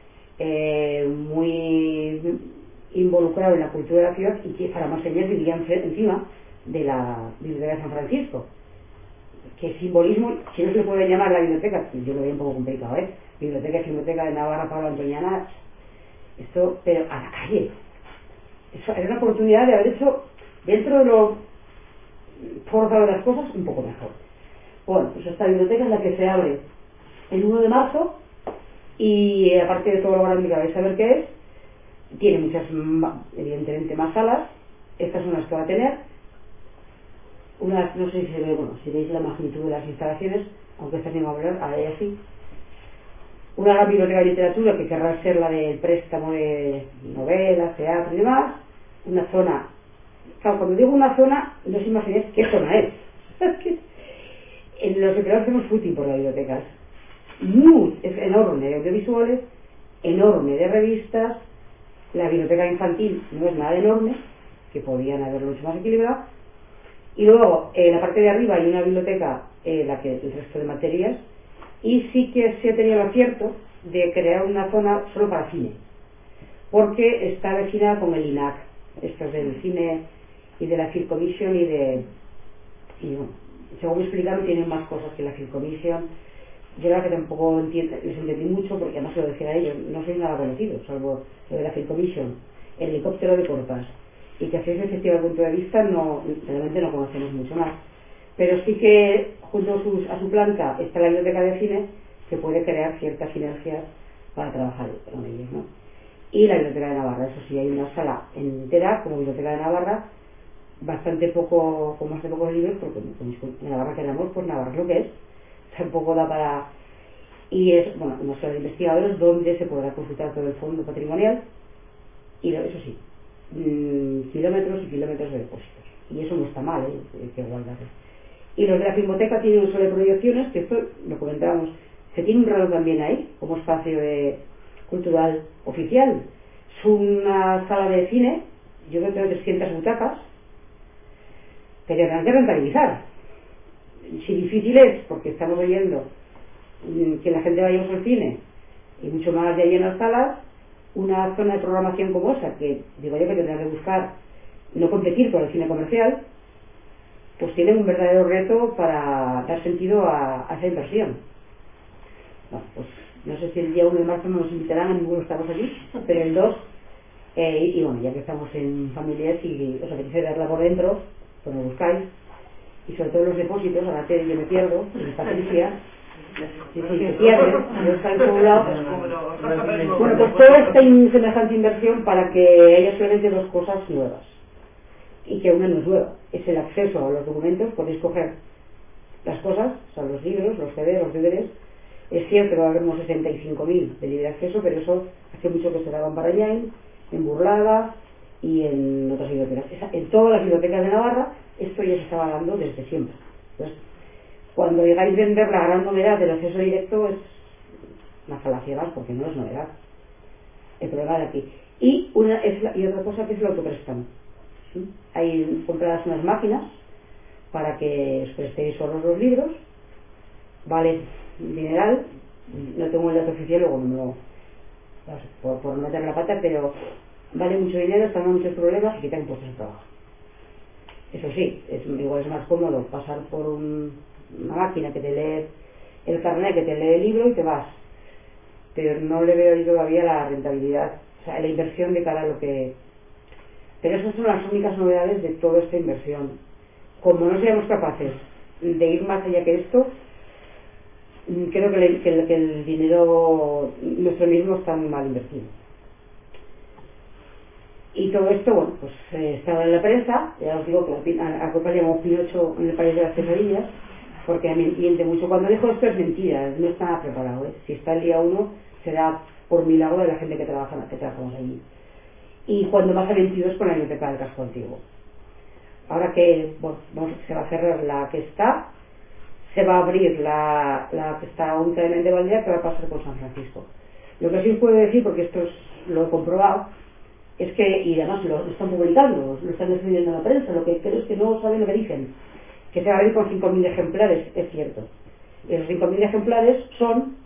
muy involucrado en la cultura de la ciudad y que para más señas vivía encima de la biblioteca de San Francisco. Que simbolismo, si no se le puede llamar la biblioteca, yo lo veo un poco complicado, biblioteca de Navarra, Pablo Antoniana, esto, pero a la calle. Eso era una oportunidad de haber hecho dentro de lo forzado de las cosas un poco mejor. Bueno, pues esta biblioteca es la que se abre el 1 de marzo y aparte de todo lo grande que vais a ver qué es, tiene muchas, evidentemente, más salas. Estas son las que va a tener. No sé si se ve, bueno, si veis la magnitud de las instalaciones, aunque esta ni va a hablar, ahora así. Una gran biblioteca de literatura que querrá ser la del préstamo de novelas, teatro y demás. Una zona, claro, cuando digo una zona, no os imaginéis qué zona es. En los que hacemos footing por las bibliotecas. Es enorme de audiovisuales, enorme de revistas, La biblioteca infantil no es nada enorme, que podían haberlo hecho más equilibrado. Y luego, en la parte de arriba hay una biblioteca, la que el resto de materias, y sí que se ha tenido el acierto de crear una zona solo para cine, porque está vecina con el INAC, estos del cine y de la Film Commission y bueno, según me explicaron tienen más cosas que la Film Commission. Yo la que tampoco les entendí mucho, porque además se lo decía a ellos, no soy nada conocido, salvo lo de la Film Commission, el helicóptero de Corpas, y que hacéis el festival punto de vista, realmente no conocemos mucho más. Pero sí que junto a su planta está la biblioteca de cine, que puede crear ciertas sinergias para trabajar con ellos, ¿no? Y la biblioteca de Navarra, eso sí, hay una sala entera como biblioteca de Navarra, con bastante pocos libros, porque en Navarra queremos, pues Navarra es lo que es, tampoco da para... Y es, bueno, una sala de investigadores donde se podrá consultar todo el fondo patrimonial, y eso sí, kilómetros y kilómetros de depósitos, y eso no está mal, hay que guardarlo. Y los de la Filmoteca tienen un solo de proyecciones, que esto lo comentábamos, se tiene un reloj también ahí como espacio cultural oficial. Es una sala de cine, yo creo que tengo 300 butacas, pero tendrán que rentabilizar. Si difícil es, porque estamos oyendo que la gente vaya al cine y mucho más de ahí en las salas, una zona de programación como esa, que digo yo que tendrá que buscar no competir con el cine comercial, pues tienen un verdadero reto para dar sentido a esa inversión. Bueno, pues no sé si el día 1 de marzo no nos invitarán, a ninguno estamos aquí, pero el 2, y bueno, ya que estamos en familia, si os apetece verla por dentro, pues lo buscáis, y sobre todo los depósitos, ahora yo me pierdo, en Patricia, si se pierden, no están por un lado. Bueno, pues toda esta semejante inversión para que haya solamente dos cosas nuevas, y que una no es nueva, es el acceso a los documentos. Podéis coger las cosas, o sea, los libros, los CDs, los DVDs. Es cierto que va a haber unos 65.000 de libre acceso, pero eso hace mucho que se daban para allá, en Burlada y en otras bibliotecas. En todas las bibliotecas de Navarra esto ya se estaba dando desde siempre. Entonces, cuando llegáis a ver la gran novedad del acceso directo, es una falacia más, porque no es novedad. El problema de aquí. Y otra cosa que es el autoprestamo. ¿Sí? Hay compradas unas máquinas para que os prestéis solos los libros, vale dineral, no tengo el dato oficial, luego no me lo, por no meter la pata, pero vale mucho dinero, están dando muchos problemas y quitan puestos de trabajo. Eso sí, igual es más cómodo pasar por una máquina que te lee el carnet, que te lee el libro y te vas, pero no le veo yo todavía la rentabilidad, o sea, la inversión de cara a lo que... Pero esas son las únicas novedades de toda esta inversión. Como no seamos capaces de ir más allá que esto, creo que el dinero nuestro mismo está muy mal invertido. Y todo esto, bueno, pues estaba en la prensa. Ya os digo que a Copa le llamamos Pinocho en el país de las pesadillas, porque a mí miente mucho. Cuando dijo esto es mentira, no está preparado, ¿eh? Si está el día 1 será por milagro de la gente que trabajamos allí. Y cuando más ha mentido es con la biblioteca del casco antiguo. Ahora que se va a cerrar la que está, se va a abrir la que está aún en de Valdea, que va a pasar con San Francisco. Lo que sí os puedo decir, porque esto lo he comprobado, es que, y además lo están publicando, lo están escribiendo en la prensa, lo que creo es que no saben lo que dicen, que se va a abrir con 5.000 ejemplares, es cierto. Y esos 5.000 ejemplares son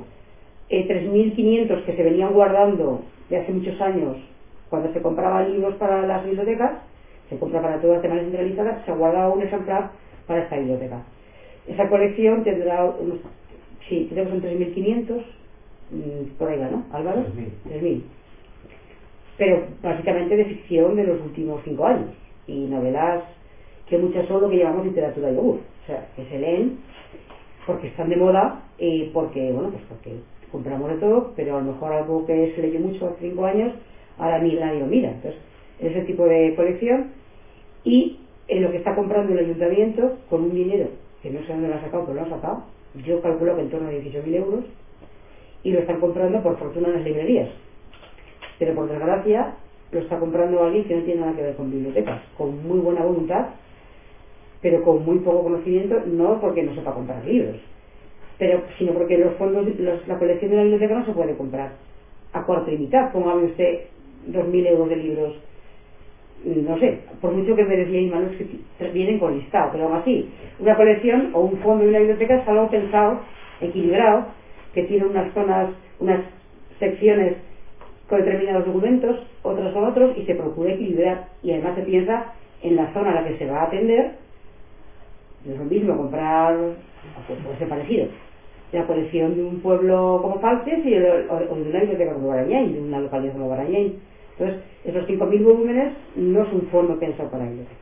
3.500 que se venían guardando de hace muchos años, cuando se compraban libros para las bibliotecas, se compra para todas las temas centralizadas, se guarda un ejemplar para esta biblioteca. Esa colección tendrá unos, sí, creo que son 3.500, por ahí va, ¿no, Álvaro? 3.000. Pero básicamente de ficción de los últimos 5 años, y novelas que muchas son lo que llamamos literatura yogur, o sea, que se leen porque están de moda y porque, bueno, pues porque compramos de todo, pero a lo mejor algo que se leyó mucho hace 5 años, ahora ni nadie lo mira. Entonces, ese tipo de colección, y en lo que está comprando el ayuntamiento con un dinero que no sé dónde lo ha sacado, pero lo ha sacado, yo calculo que en torno a 18.000 euros, y lo están comprando por fortuna en las librerías, pero por desgracia lo está comprando alguien que no tiene nada que ver con bibliotecas, con muy buena voluntad, pero con muy poco conocimiento, no porque no sepa comprar libros, sino porque los fondos, la colección de la biblioteca no se puede comprar a cuarto y mitad. Póngame usted 2.000 euros de libros, no sé, por mucho que me decía Imanol, que vienen con listado, pero aún así, una colección o un fondo de una biblioteca es algo pensado, equilibrado, que tiene unas zonas, unas secciones con determinados documentos, otros con otros, y se procura equilibrar, y además se piensa en la zona a la que se va a atender. No es lo mismo comprar, pues puede ser parecido, la colección de un pueblo como Falces o de una biblioteca como Barañáin, de una localidad como Barañáin. Entonces, esos 5.000 volúmenes no es un fondo pensado para biblioteca.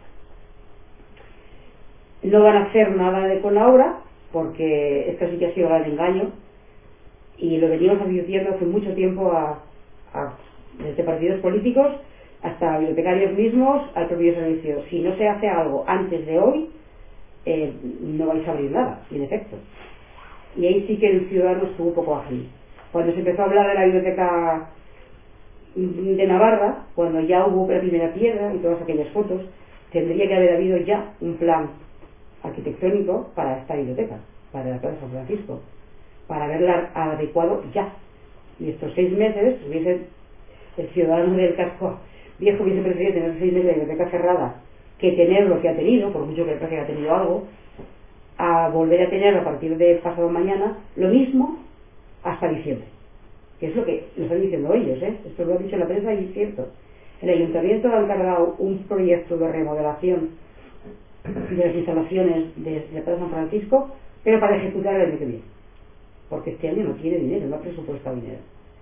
No van a hacer nada con la obra, porque esto sí que ha sido gran engaño, y lo venimos advirtiendo hace mucho tiempo desde partidos políticos hasta bibliotecarios mismos, al propio servicio. Si no se hace algo antes de hoy, no vais a abrir nada, y en efecto. Y ahí sí que el ciudadano estuvo un poco ágil. Cuando se empezó a hablar de la biblioteca de Navarra, cuando ya hubo la primera piedra y todas aquellas fotos, tendría que haber habido ya un plan arquitectónico para esta biblioteca, para la Plaza San Francisco, para haberla adecuado ya. Y estos 6 meses, el ciudadano del casco viejo hubiese preferido tener 6 meses de biblioteca cerrada que tener lo que ha tenido, por mucho que parece que ha tenido algo, a volver a tener a partir de pasado mañana lo mismo hasta diciembre, que es lo que lo están diciendo ellos, esto lo ha dicho la prensa y es cierto. El ayuntamiento ha encargado un proyecto de remodelación de las instalaciones de la Plaza San Francisco, pero para ejecutar el año que viene, porque este año no tiene dinero, no ha presupuestado dinero.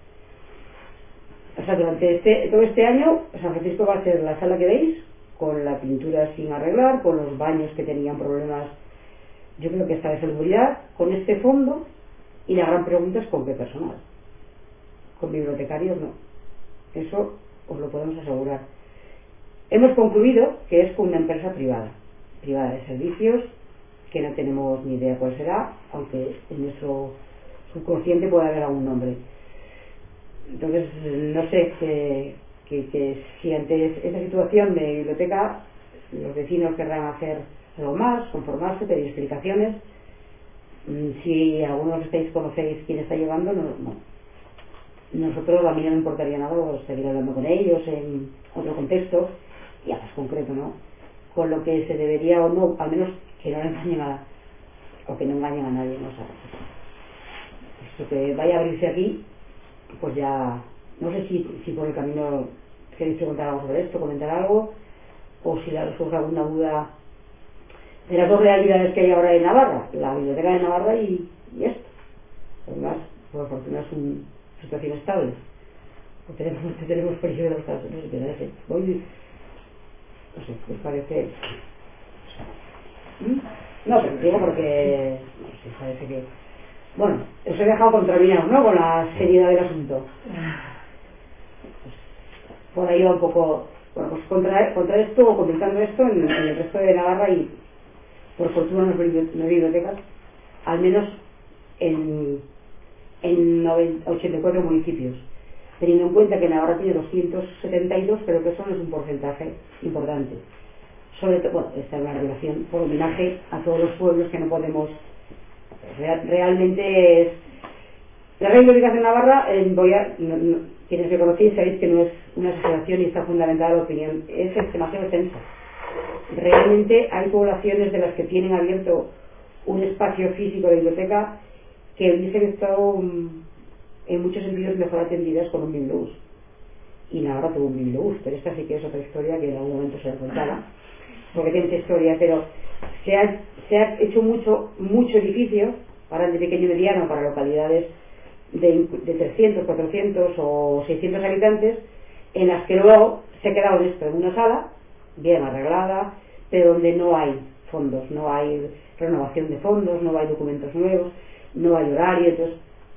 O sea, durante todo este año San Francisco va a ser la sala que veis, con la pintura sin arreglar, con los baños que tenían problemas, yo creo que esta de seguridad, con este fondo, y la gran pregunta es con qué personal. Con bibliotecarios no, eso os lo podemos asegurar. Hemos concluido que es con una empresa privada de servicios, que no tenemos ni idea cuál será, aunque en nuestro subconsciente puede haber algún nombre. Entonces no sé que si ante esta situación de biblioteca los vecinos querrán hacer algo más, conformarse, pedir explicaciones. Si algunos conocéis quién está llevando, no. Nosotros, a mí no me importaría nada seguir hablando con ellos en otro contexto, ya más concreto, ¿no? Con lo que se debería o no, al menos que no le engañen o que no engañen a nadie, ¿no? O sea, esto que vaya a abrirse aquí, pues ya, no sé si por el camino queréis preguntar algo sobre esto, comentar algo, o si os surge alguna duda de las dos realidades que hay ahora en Navarra, la biblioteca de Navarra y esto. Además, por fortuna es una situación estable. Tenemos periodo de los casos, no sé qué parece. No sé, ¿os parece? No, pero digo porque no sé, parece que bueno, os he dejado contrariados, ¿no? Con la seriedad del asunto. Por ahí va un poco, bueno, pues contra esto o comentando esto en el resto de Navarra, y por fortuna no hay bibliotecas, al menos en 84 municipios, teniendo en cuenta que Navarra tiene 272, pero que eso no es un porcentaje importante. Sobre todo, bueno, esta es una relación por homenaje a todos los pueblos que no podemos. Realmente es la Red Biblioteca de Navarra. Quienes me conocéis sabéis que no es una asociación y está fundamentada la opinión, es demasiado extensa. Realmente hay poblaciones de las que tienen abierto un espacio físico de biblioteca que hubiesen estado en muchos sentidos mejor atendidas con un bibliobús, y Navarra tuvo un bibliobús, pero esta sí que es otra historia que en algún momento se contaba, porque tiene mucha historia. Pero se ha hecho mucho edificio para de pequeño y mediano, para localidades de 300, 400 o 600 habitantes, en las que luego se ha quedado en esto, en una sala bien arreglada, pero donde no hay fondos, no hay renovación de fondos, no hay documentos nuevos, no hay horario. Entonces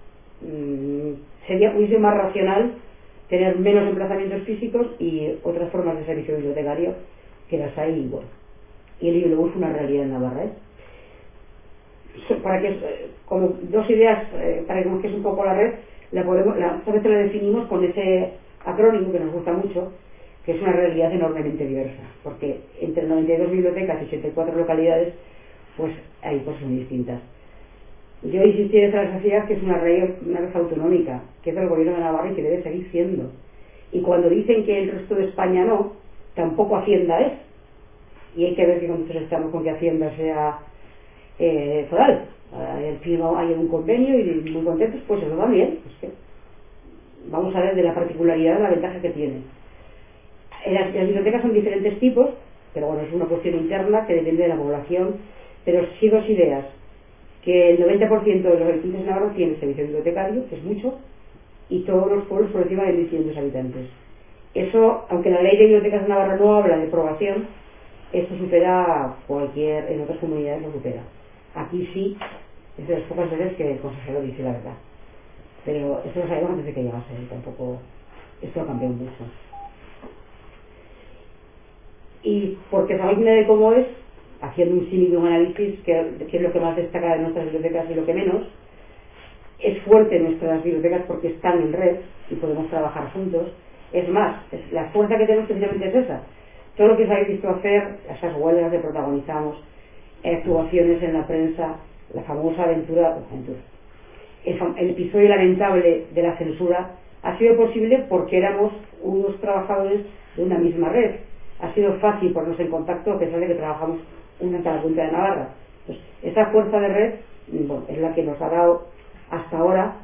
hubiese más racional tener menos emplazamientos físicos y otras formas de servicio bibliotecario, que las hay, y bueno, y el bibliobús es una realidad en Navarra, para que, como dos ideas, para que conozcáis un poco la red, esta vez la definimos con ese acrónimo que nos gusta mucho, que es una realidad enormemente diversa, porque entre 92 bibliotecas y 84 localidades, pues hay cosas muy distintas. Yo insistí en esa sociedad que es una red autonómica, que es del gobierno de Navarra y que debe seguir siendo, Y cuando dicen que el resto de España no, tampoco Hacienda es. Y hay que ver que nosotros estamos con que Hacienda sea foral. Hay un convenio y muy contentos, pues eso va bien. Es que vamos a ver de la particularidad la ventaja que tiene. Las bibliotecas son diferentes tipos, pero bueno, es una cuestión interna que depende de la población. Pero sí dos ideas: que el 90% de los habitantes de Navarra tienen servicio bibliotecario, que es mucho, y todos los pueblos por encima de 1.500 habitantes. Eso, aunque la ley de bibliotecas de Navarra no habla de aprobación, esto supera en otras comunidades lo supera. Aquí sí, es de las pocas veces que el consejero dice la verdad. Pero esto lo sabemos antes de que llegase, tampoco, esto ha cambiado mucho. Y porque sabéis de cómo es, haciendo un símil, un análisis, que es lo que más destaca de nuestras bibliotecas y lo que menos, es fuerte en nuestras bibliotecas porque están en red y podemos trabajar juntos. Es más, la fuerza que tenemos precisamente es esa. Todo lo que os habéis visto hacer, esas huelgas que protagonizamos, actuaciones en la prensa, la famosa aventura, el episodio lamentable de la censura, ha sido posible porque éramos unos trabajadores de una misma red. Ha sido fácil ponernos en contacto a pesar de que trabajamos una en cada punta de Navarra. Entonces, esa fuerza de red, bueno, es la que nos ha dado hasta ahora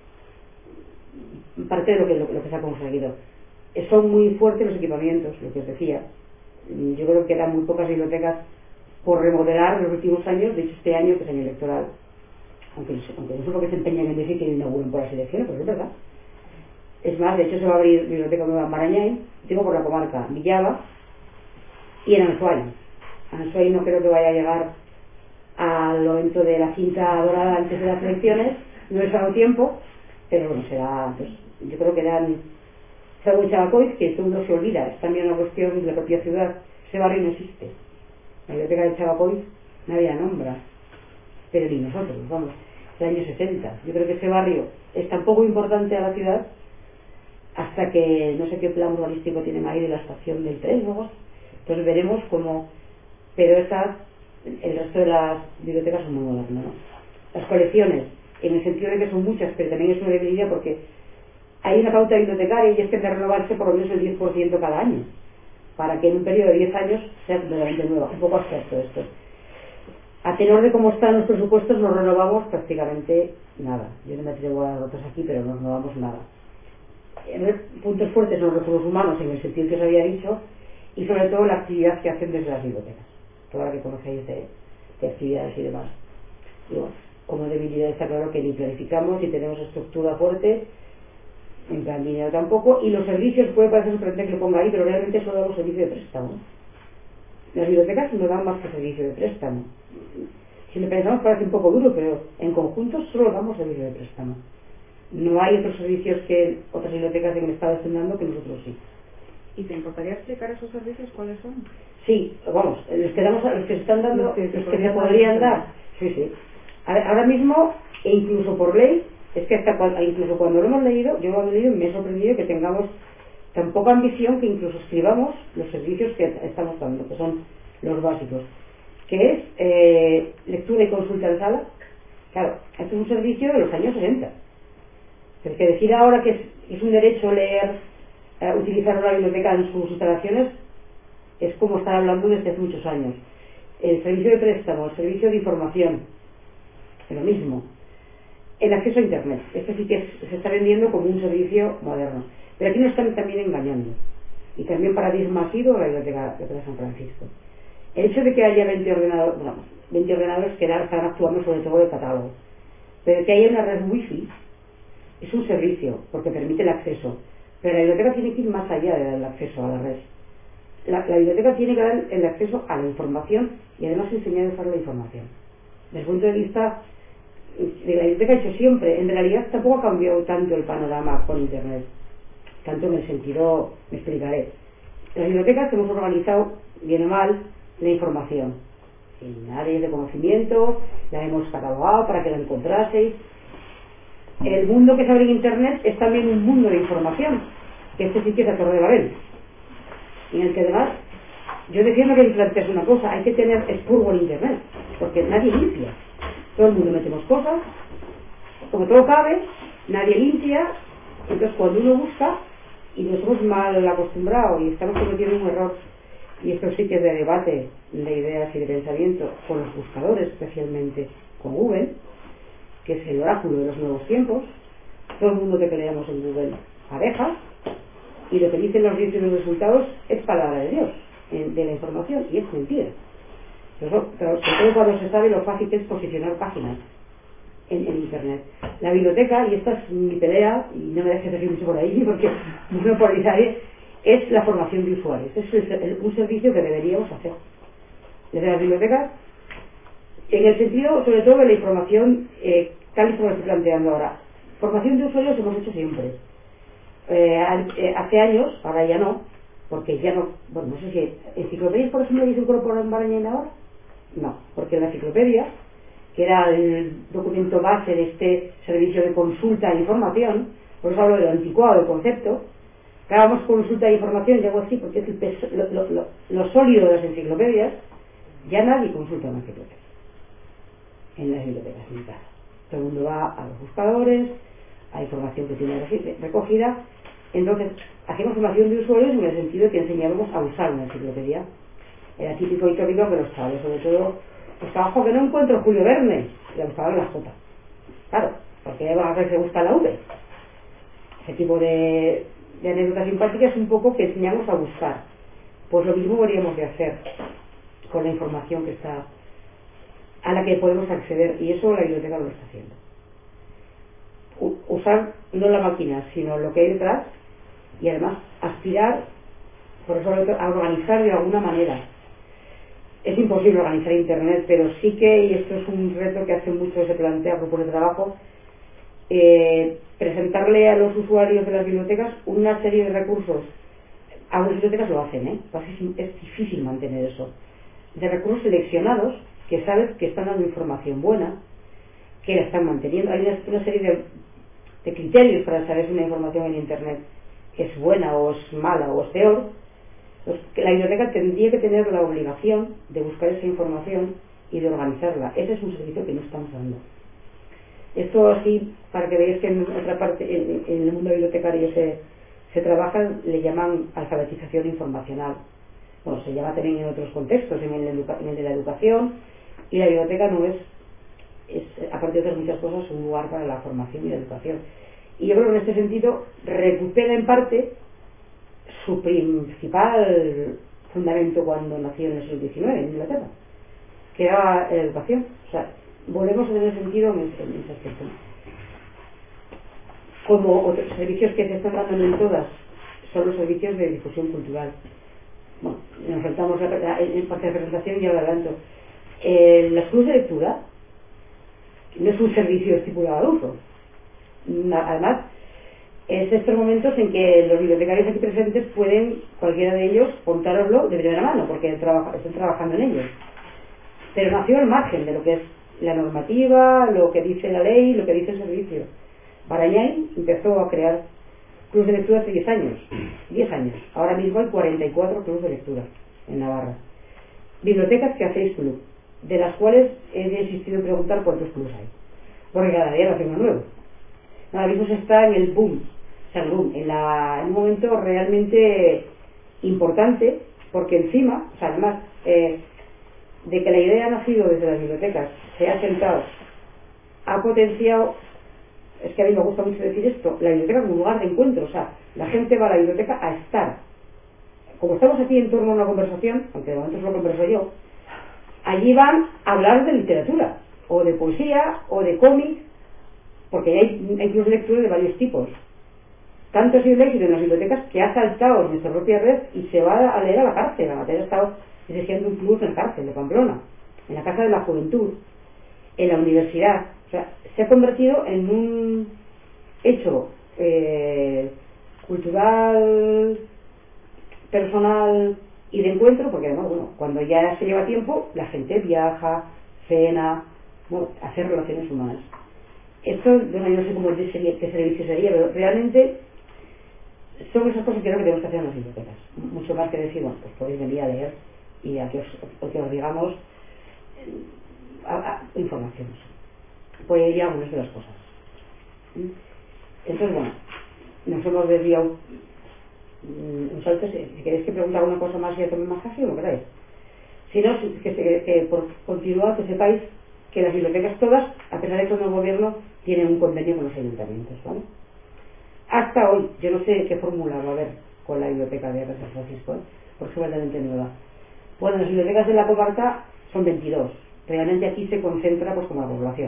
parte de lo que se ha conseguido. Son muy fuertes los equipamientos, lo que os decía. Yo creo que quedan muy pocas bibliotecas por remodelar en los últimos años. De hecho, este año, que es año electoral, aunque no sé por qué se empeñan en decir que inauguren por las elecciones, pero es verdad. Es más, de hecho se va a abrir biblioteca nueva en Marañáin, tengo por la comarca Villava y en Anzuay. Anzuay no creo que vaya a llegar al momento de la cinta dorada antes de las elecciones, no es a un tiempo, pero bueno, será, pues, yo creo que dan Salvo Chavacois, que todo no se olvida, es también una cuestión de la propia ciudad. Ese barrio no existe. La biblioteca de Chavacois nadie la nombra, pero ni nosotros, vamos, el año 60. Yo creo que ese barrio es tan poco importante a la ciudad hasta que no sé qué plan urbanístico tienen ahí de la estación del tren, luego. Entonces veremos cómo, pero el resto de las bibliotecas son muy modernas, ¿no? Las colecciones, en el sentido de que son muchas, pero también es una debilidad porque hay una pauta bibliotecaria y es que debe renovarse por lo menos el 10% cada año, para que en un periodo de 10 años sea completamente nueva. Un poco abstracto esto. A tenor de cómo están los presupuestos, nos renovamos prácticamente nada. Yo no me atrevo a dar datos aquí, pero no renovamos nada. Puntos fuertes son los recursos humanos, en el sentido que os había dicho, y sobre todo la actividad que hacen desde las bibliotecas, toda la que conocéis de actividades y demás. Y bueno, como debilidad está claro que ni planificamos ni tenemos estructura fuerte, en plan dinero tampoco, y los servicios puede parecer sorprendente que lo ponga ahí, pero realmente solo damos servicio de préstamo. Las bibliotecas no dan más que servicio de préstamo. Si lo pensamos parece un poco duro, pero en conjunto solo damos servicio de préstamo. No hay otros servicios que otras bibliotecas en el estado estén dando que nosotros sí. ¿Y te importaría explicar esos servicios cuáles son? Sí, vamos, los que se están dando, los que se podrían dar. Sí, sí. Ahora mismo, e incluso por ley, es que incluso cuando lo hemos leído, yo lo he leído y me he sorprendido que tengamos tan poca ambición que incluso escribamos los servicios que estamos dando, que son los básicos, que es lectura y consulta en sala. Claro, esto es un servicio de los años 60. Pero que decir ahora que es un derecho leer, utilizar una biblioteca en sus instalaciones, es como estar hablando desde hace muchos años. El servicio de préstamo, el servicio de información, es lo mismo. El acceso a internet, esto sí que se está vendiendo como un servicio moderno, pero aquí nos están también engañando, y también paradigma ha sido la biblioteca de San Francisco. El hecho de que haya 20 ordenadores que están actuando sobre todo de catálogo, pero que haya una red wifi es un servicio porque permite el acceso, pero la biblioteca tiene que ir más allá del acceso a la red. La biblioteca tiene que dar el acceso a la información y además enseñar a usar la información. Desde el punto de vista de la biblioteca, he hecho siempre, en realidad tampoco ha cambiado tanto el panorama con internet, tanto en el sentido, me explicaré. Las bibliotecas hemos organizado, bien o mal, la información en áreas de conocimiento, la hemos catalogado para que la encontraseis. El mundo que se abre en internet es también un mundo de información, que este sí que es la Torre de Babel, en el que además yo defiendo que hay que plantearse una cosa: hay que tener expurgo en internet, porque nadie limpia. Todo el mundo metemos cosas, como todo cabe, nadie limpia. Entonces cuando uno busca, y nos hemos mal acostumbrado y estamos cometiendo un error, y esto sí que es de debate de ideas y de pensamiento con los buscadores, especialmente con Google, que es el oráculo de los nuevos tiempos. Todo el mundo que leamos en Google abejas, y lo que dicen los vídeos y los resultados es palabra de Dios, de la información, y es mentira. Pero sobre todo cuando se sabe lo fácil que es posicionar páginas en internet. La biblioteca, y esta es mi pelea, y no me dejes decir mucho por ahí porque monopolizaré, es la formación de usuarios. Es un servicio que deberíamos hacer desde las bibliotecas, en el sentido sobre todo de la información, tal y como lo estoy planteando ahora. Formación de usuarios hemos hecho siempre, hace años, ahora ya no, porque ya no, bueno, no sé si enciclopedias, por ejemplo, ¿se incorporan Barañain ahora? No, porque la enciclopedia, que era el documento base de este servicio de consulta e información, por eso hablo de lo anticuado del concepto, que hagamos consulta e información, y algo así, porque es lo sólido de las enciclopedias. Ya nadie consulta una enciclopedia en las bibliotecas, en mi casa. Todo el mundo va a los buscadores, a información que tiene recogida. Entonces, hacemos formación de usuarios en el sentido que enseñábamos a usar una enciclopedia. Era típico y tópico que los chavales, sobre todo, buscaban, que no encuentro Julio Verne, le buscaban la J. Claro, porque a veces se busca la V. Ese tipo de anécdotas simpáticas, un poco que enseñamos a buscar. Pues lo mismo deberíamos de hacer con la información que está, a la que podemos acceder, y eso la biblioteca lo está haciendo. Usar no la máquina, sino lo que hay detrás, y además aspirar, por eso a organizar de alguna manera. Es imposible organizar internet, pero sí que, y esto es un reto que hace mucho se plantea, propone trabajo, presentarle a los usuarios de las bibliotecas una serie de recursos. Algunas bibliotecas lo hacen, es difícil mantener eso, de recursos seleccionados que sabes que están dando información buena, que la están manteniendo. Hay una serie de criterios para saber si una información en internet es buena o es mala o es peor. Pues que la biblioteca tendría que tener la obligación de buscar esa información y de organizarla. Ese es un servicio que no estamos dando. Esto así, para que veáis que en otra parte, en el mundo bibliotecario se trabaja, le llaman alfabetización informacional. Bueno, se llama también en otros contextos, en el de la educación, y la biblioteca no es, aparte de otras muchas cosas, un lugar para la formación y la educación. Y yo creo que en este sentido recupera en parte su principal fundamento cuando nació en el siglo XIX en Inglaterra, que era la educación. O sea, volvemos en ese sentido en ese aspecto. Como otros servicios que se están dando en todas son los servicios de difusión cultural. Bueno, nos saltamos en parte de presentación y ahora adelanto. Las clubes de lectura no es un servicio estipulado al uso. Además, es estos momentos en que los bibliotecarios aquí presentes pueden, cualquiera de ellos, contároslo de primera mano, porque están trabajando en ello. Pero nació al margen de lo que es la normativa, lo que dice la ley, lo que dice el servicio. Barañain empezó a crear clubes de lectura hace 10 años. 10 años. Ahora mismo hay 44 clubes de lectura en Navarra. Bibliotecas que hacéis club, de las cuales he insistido en preguntar cuántos clubes hay, porque cada día nace uno nuevo. Ahora mismo se está en el boom, en un momento realmente importante, porque encima, o sea, además de que la idea ha nacido desde las bibliotecas, se ha sentado, ha potenciado. Es que a mí me gusta mucho decir esto, la biblioteca como un lugar de encuentro. O sea, la gente va a la biblioteca a estar, como estamos aquí en torno a una conversación, aunque de momento solo converso yo, allí van a hablar de literatura, o de poesía, o de cómic, porque hay clubes de lectura de varios tipos. Tanto ha sido el éxito en las bibliotecas que ha saltado nuestra propia red y se va a leer a la cárcel. La materia ha estado dirigiendo un club en la cárcel de Pamplona, en la Casa de la Juventud, en la universidad. O sea, se ha convertido en un hecho cultural, personal y de encuentro, porque además, bueno, cuando ya se lleva tiempo, la gente viaja, cena, bueno, hace relaciones humanas. Esto, bueno, yo no sé qué servicio sería, pero realmente son esas cosas que creo que tenemos que hacer en las bibliotecas. Mucho más que decir, bueno, pues podéis venir a leer y a que os digamos información. Pues ya algunas de las cosas. Entonces, bueno, nos hemos desviado un salto. Si queréis que preguntar alguna cosa más y ya tomé más café, lo queráis. Si no, que por continuar, que sepáis que las bibliotecas todas, a pesar de que el gobierno tiene un convenio con los ayuntamientos, ¿vale? Hasta hoy, yo no sé qué fórmula va a haber con la biblioteca de San Francisco, ¿eh? Porque es completamente nueva. Bueno, las bibliotecas de la comarca son 22. Realmente aquí se concentra pues como la población.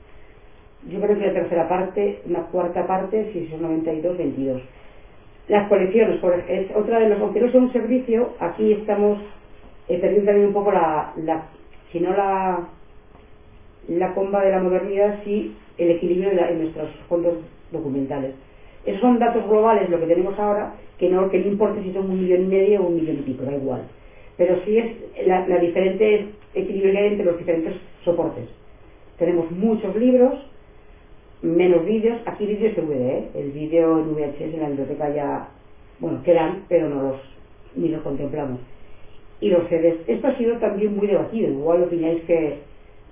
Yo creo que la tercera parte, la cuarta parte, si son 92, 22. Las colecciones, es otra de los, aunque no sea un servicio, aquí estamos perdiendo también un poco si no la comba de la modernidad, sí el equilibrio en nuestros fondos documentales. Esos son datos globales, lo que tenemos ahora, que no importa si son 1,5 millones o 1,5 millones, da igual. Pero sí es la diferente equilibrio que hay entre los diferentes soportes. Tenemos muchos libros, menos vídeos, aquí vídeos DVD, ¿eh? El vídeo en VHS en la biblioteca ya, bueno, quedan, pero ni los contemplamos. Y los CDs, esto ha sido también muy debatido, igual opináis que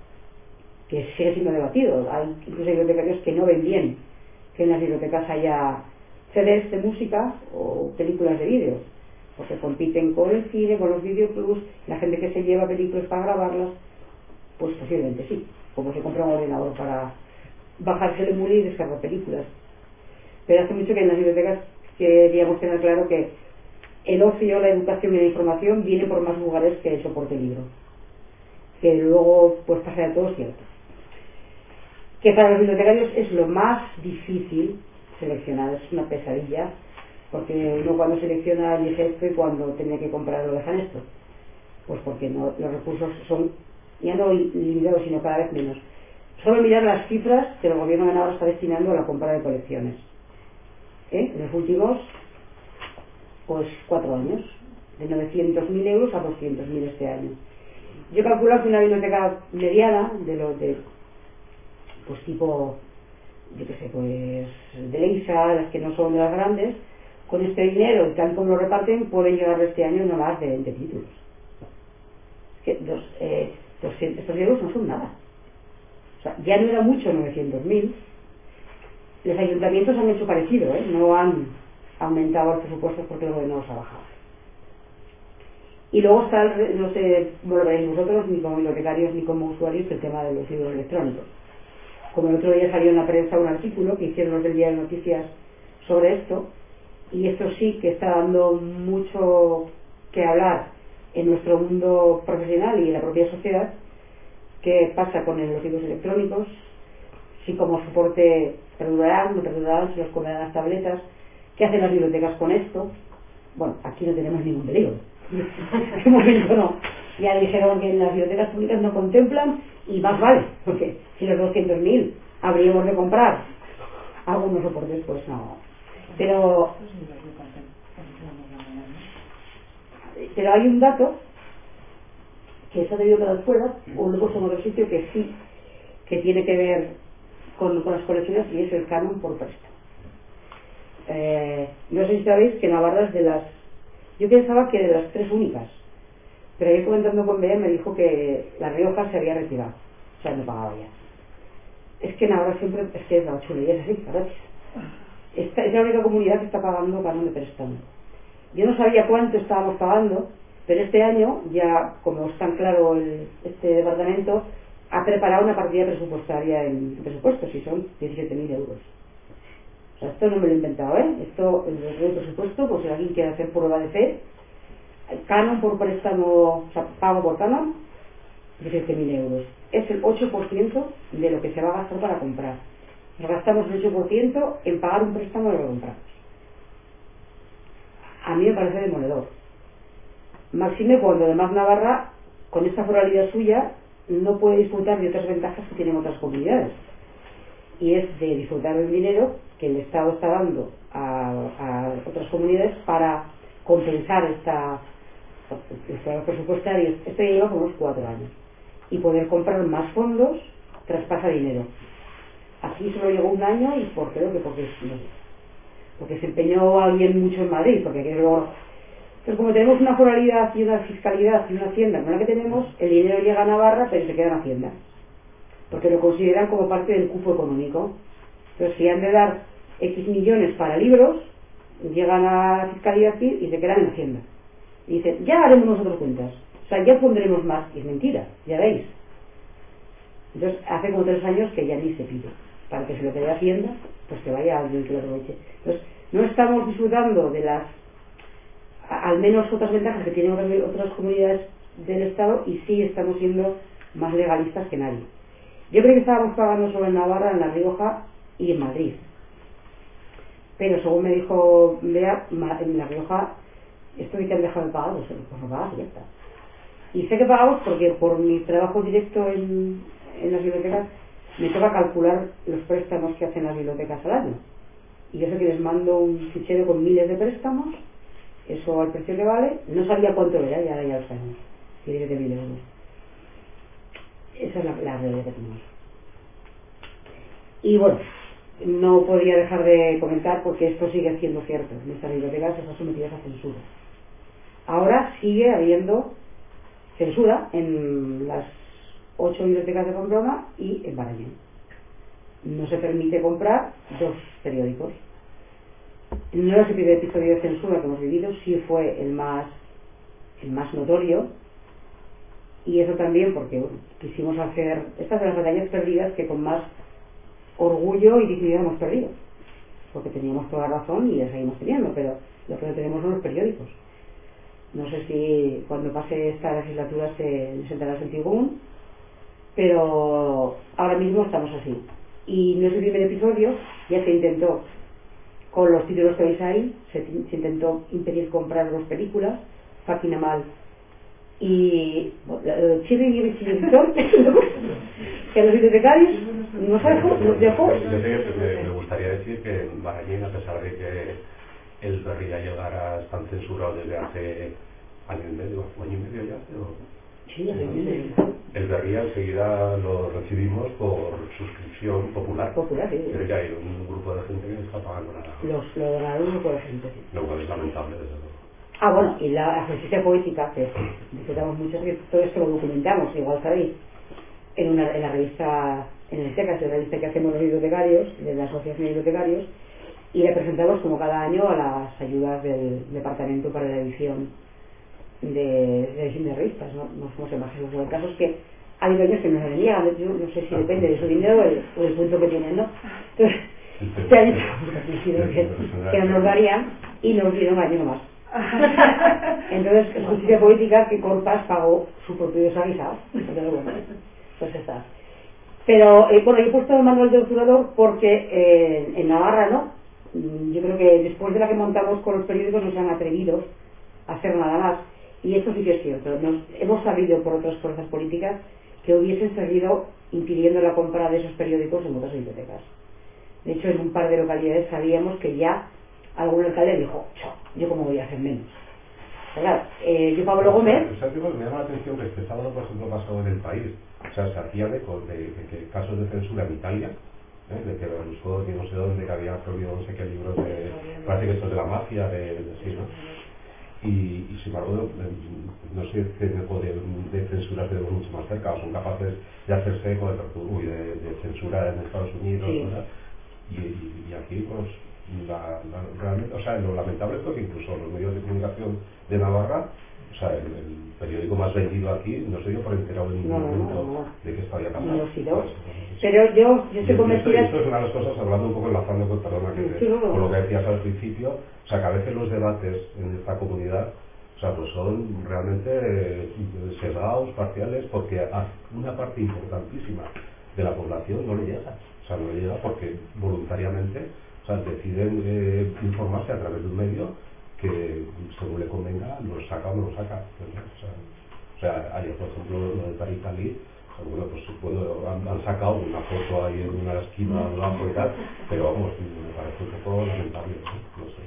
sigue siendo debatido. Hay incluso bibliotecarios que no ven bien que en las bibliotecas haya CDs de música o películas de vídeo, porque compiten con el cine, con los videoclubs, la gente que se lleva películas para grabarlas, pues posiblemente sí, como se compra un ordenador para bajarse el emule y descargar películas. Pero hace mucho que en las bibliotecas queríamos tener claro que el ocio, la educación y la información viene por más lugares que el soporte libro, que luego pues pasa de todo cierto. Que para los bibliotecarios es lo más difícil seleccionar, es una pesadilla, porque uno cuando selecciona elige esto y cuando tiene que comprar lo dejan esto, pues porque no, los recursos son ya no limitados sino cada vez menos. Solo mirar las cifras que el gobierno de Navarra está destinando a la compra de colecciones, en los últimos pues 4 años, de 900.000 euros a 200.000 este año. Yo calculo que una biblioteca mediana pues tipo, yo qué sé, pues de Leisa, las que no son de las grandes, con este dinero y tal como lo reparten pueden llegar este año no más de 20 títulos. Es que 200 euros no son nada. O sea, ya no era mucho 900.000. Los ayuntamientos han hecho parecido, no han aumentado los presupuestos porque el gobierno los ha bajado. Y luego está, no sé cómo lo veréis vosotros, ni como bibliotecarios ni como usuarios, el tema de los libros electrónicos. Como el otro día salió en la prensa un artículo que hicieron los del Día de Noticias sobre esto, y esto sí que está dando mucho que hablar en nuestro mundo profesional y en la propia sociedad. ¿Qué pasa con los libros electrónicos? Si como soporte perdurarán, no perdurarán, si los comerán las tabletas. ¿Qué hacen las bibliotecas con esto? Bueno, aquí no tenemos ningún peligro. De momento no. Ya dijeron que en las bibliotecas públicas no contemplan, y más vale, porque si los 200.000 habríamos de comprar algunos soportes, pues no. Pero hay un dato que eso debió quedar fuera, o lo he puesto en otro sitio que sí, que tiene que ver con las colecciones, y es el canon por préstamo. No sé si sabéis que Navarra es de las... Yo pensaba que de las 3 únicas, pero ahí comentando con Bea me dijo que La Rioja se había retirado, o sea, no pagaba ya. Es que Navarra siempre, es que es la chulería, es así, gracias. Esta es la única comunidad que está pagando canon de préstamo. Yo no sabía cuánto estábamos pagando, pero este año, ya como es tan claro este departamento, ha preparado una partida presupuestaria en presupuestos, y son 17.000 euros. O sea, esto no me lo he inventado, esto es el presupuesto, pues si alguien quiere hacer prueba de fe, canon por préstamo, o sea, pago por canon, 17.000 euros. Es el 8% de lo que se va a gastar para comprar. Nos gastamos el 8% en pagar un préstamo de lo que compramos. A mí me parece demoledor. Máxime cuando además Navarra, con esta foralidad suya, no puede disfrutar de otras ventajas que tienen otras comunidades. Y es de disfrutar del dinero que el Estado está dando a otras comunidades para compensar este presupuestario. Esto ya lleva como unos 4 años. Y poder comprar más fondos traspasa dinero. Aquí solo llegó un año, y creo que porque se empeñó alguien mucho en Madrid, porque aquí luego... Entonces, como tenemos una foralidad y una fiscalidad y una hacienda como la que tenemos, el dinero llega a Navarra pero se queda en Hacienda, porque lo consideran como parte del cupo económico. Entonces, si han de dar X millones para libros, llegan a la fiscalía aquí y se quedan en Hacienda. Y dicen, ya haremos nosotros cuentas. O sea, ya pondremos más. Y es mentira, ya veis. Entonces, hace como 3 años que ya ni se pide. Para que se lo quede Hacienda, pues que vaya alguien que lo aproveche. Entonces, no estamos disfrutando de las, al menos otras ventajas que tienen otras comunidades del Estado, y sí estamos siendo más legalistas que nadie. Yo creo que estábamos pagando solo en Navarra, en La Rioja y en Madrid. Pero según me dijo Bea, en La Rioja, esto de que han dejado de pagar, pues no pagas y ya está. Y sé que pagamos porque por mi trabajo directo en las bibliotecas me toca calcular los préstamos que hacen las bibliotecas al año. Y yo sé que les mando un fichero con miles de préstamos, eso al precio que vale, no sabía cuánto era, y ahora ya lo sabemos, 17.000 euros. Esa es la realidad que tenemos. Y bueno, no podía dejar de comentar porque esto sigue siendo cierto. Nuestras bibliotecas están sometidas a censura. Ahora sigue habiendo censura en las 8 bibliotecas de Pamplona y en Barañón. No se permite comprar 2 periódicos. No es el primer episodio de censura que hemos vivido, sí fue el más notorio. Y eso también porque quisimos hacer estas de las batallas perdidas que con más orgullo y dignidad hemos perdido, porque teníamos toda razón y la seguimos teniendo, pero lo que no tenemos son los periódicos. No sé si cuando pase esta legislatura se sentará el sentido común, pero ahora mismo estamos así. Y no es el primer episodio, ya se intentó con los títulos que veis ahí, se intentó impedir comprar 2 películas, Máquina Mal y Chirri y Victor, que a los bibliotecarios nos dejó. Yo sé que me gustaría decir que en Barañón, a pesar de que el Berría llegara tan censurado desde hace año y medio ya, pero sí, el Berría enseguida lo recibimos por suscripción popular. Sí. Pero ya hay un grupo de gente que está pagando nada. Los donadores no puede gente. Lo cual es lamentable, desde luego. Bueno, y la justicia poética, que disfrutamos mucho, que todo esto lo documentamos, igual sabéis, en la revista, en el TECA, que es la revista que hacemos los bibliotecarios, de la Asociación de Bibliotecarios, y la presentamos como cada año a las ayudas del departamento para la edición de revistas, ¿no? No somos imágenes, el caso es que ha habido años que nos lo niegan, yo no sé si depende de su dinero o del punto que tienen, ¿no? Entonces, este año que no nos darían y nos dieron año más. Entonces, justicia política que Corpas pagó su propio desaguisado. Entonces, bueno, pues está. Pero, bueno, he puesto el manual del obturador porque en Navarra, ¿no? Yo creo que después de la que montamos con los periódicos no se han atrevido a hacer nada más. Y esto sí que es cierto. Hemos sabido por otras fuerzas políticas que hubiesen seguido impidiendo la compra de esos periódicos en otras bibliotecas. De hecho, en un par de localidades sabíamos que ya algún alcalde dijo, yo cómo voy a hacer menos. Claro, yo Pablo Gómez... O sea, me llama la atención que este sábado, por ejemplo, pasó en El País. O sea, se hacía de que casos de censura en Italia, de que Berlusconi, no sé dónde, que había prohibido no sé qué libros de... Parece que esto es de la mafia, sí, ¿no? Y sin embargo, no sé qué tipo de censura tenemos mucho más cerca, o son capaces de hacerse eco de censura en Estados Unidos, sí. ¿verdad? Y aquí, pues, realmente, o sea, lo lamentable es que incluso los medios de comunicación de Navarra, o sea, el periódico más vendido aquí, no se dio por enterado en ningún momento de que esto había pasado. Pero yo estoy convencida. Esto es una de las cosas, hablando un poco, enlazando con, perdona, con lo que decías al principio, o sea, que a veces los debates en esta comunidad, o sea, pues son realmente sesgados, parciales, porque a una parte importantísima de la población no le llega. O sea, no le llega porque voluntariamente, o sea, deciden informarse a través de un medio que, según le convenga, lo saca o no lo saca. O sea, ayer, por ejemplo, lo de Taritali, bueno, pues han sacado una foto ahí en una esquina del banco y tal, pero vamos, me parece un poco lamentable, no sé.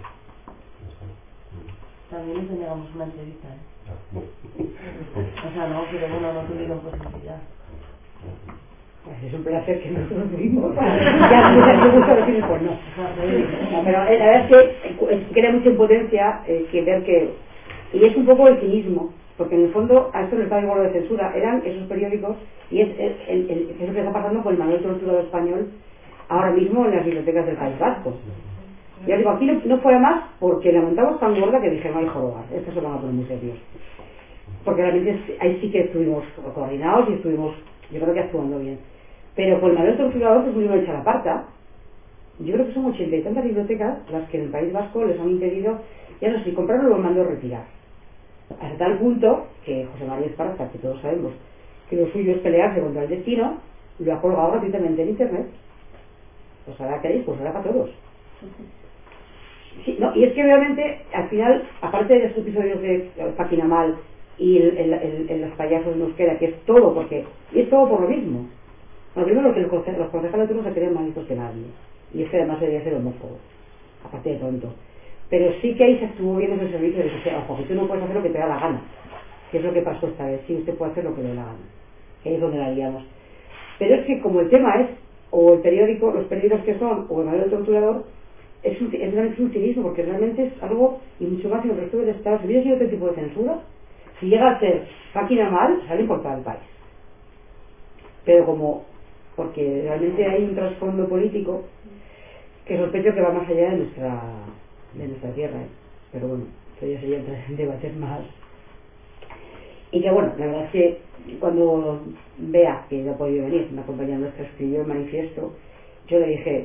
También les denegamos una entrevista, No. O sea, no, pero bueno, no tuvieron posibilidad. Es un placer que nosotros tuvimos. Ya me gusta decir, pues no. Pero la verdad es que crea mucha impotencia que ver que... Y es un poco el cinismo, porque en el fondo a esto les da igual de censura. Eran esos periódicos, y es lo que está pasando con el manual torturado español ahora mismo en las bibliotecas del País Vasco. Ya digo, aquí no fue más porque la montamos tan gorda que dije, no hay jorobar, estos se van a poner muy serios. Porque realmente ahí sí que estuvimos coordinados y estuvimos, yo creo que actuando bien. Pero con el manual torturador, que es un libro de Chalaparta, yo creo que son 80 y tantas bibliotecas las que en el País Vasco les han impedido, ya no sé si comprarlo o lo mandó a retirar. Hasta tal punto que José María Esparza, que todos sabemos que lo suyo es pelearse contra el destino, lo ha colgado gratuitamente en internet. Pues ahora queréis, pues ahora para todos. Sí, no, y es que realmente al final, aparte de esos episodios de Página Mal y en los payasos nos queda, que es todo porque, y es todo por lo mismo. Bueno, primero que los concejales de no se creen más listos que nadie, y es que además debería ser homófobo, aparte de tonto. Pero sí que ahí se estuvo viendo ese servicio de que, ojo, que tú no puedes hacer lo que te da la gana, que es lo que pasó esta vez. Sí, usted puede hacer lo que le da la gana, que ahí es donde la liamos. Pero es que como el tema es o el periódico, los periódicos que son, o el manual del torturador, es realmente un cinismo, porque realmente es algo, y mucho más en el resto del Estado. Si hubiera sido otro tipo de censura, si llega a ser Página Mal, sale por todo el país. Pero como, porque realmente hay un trasfondo político que sospecho que va más allá de nuestra tierra, pero bueno, eso ya sería entrar en debates más. Y que bueno, la verdad es que cuando Bea, que no ha podido venir, una compañera nuestra, escribió el manifiesto, yo le dije,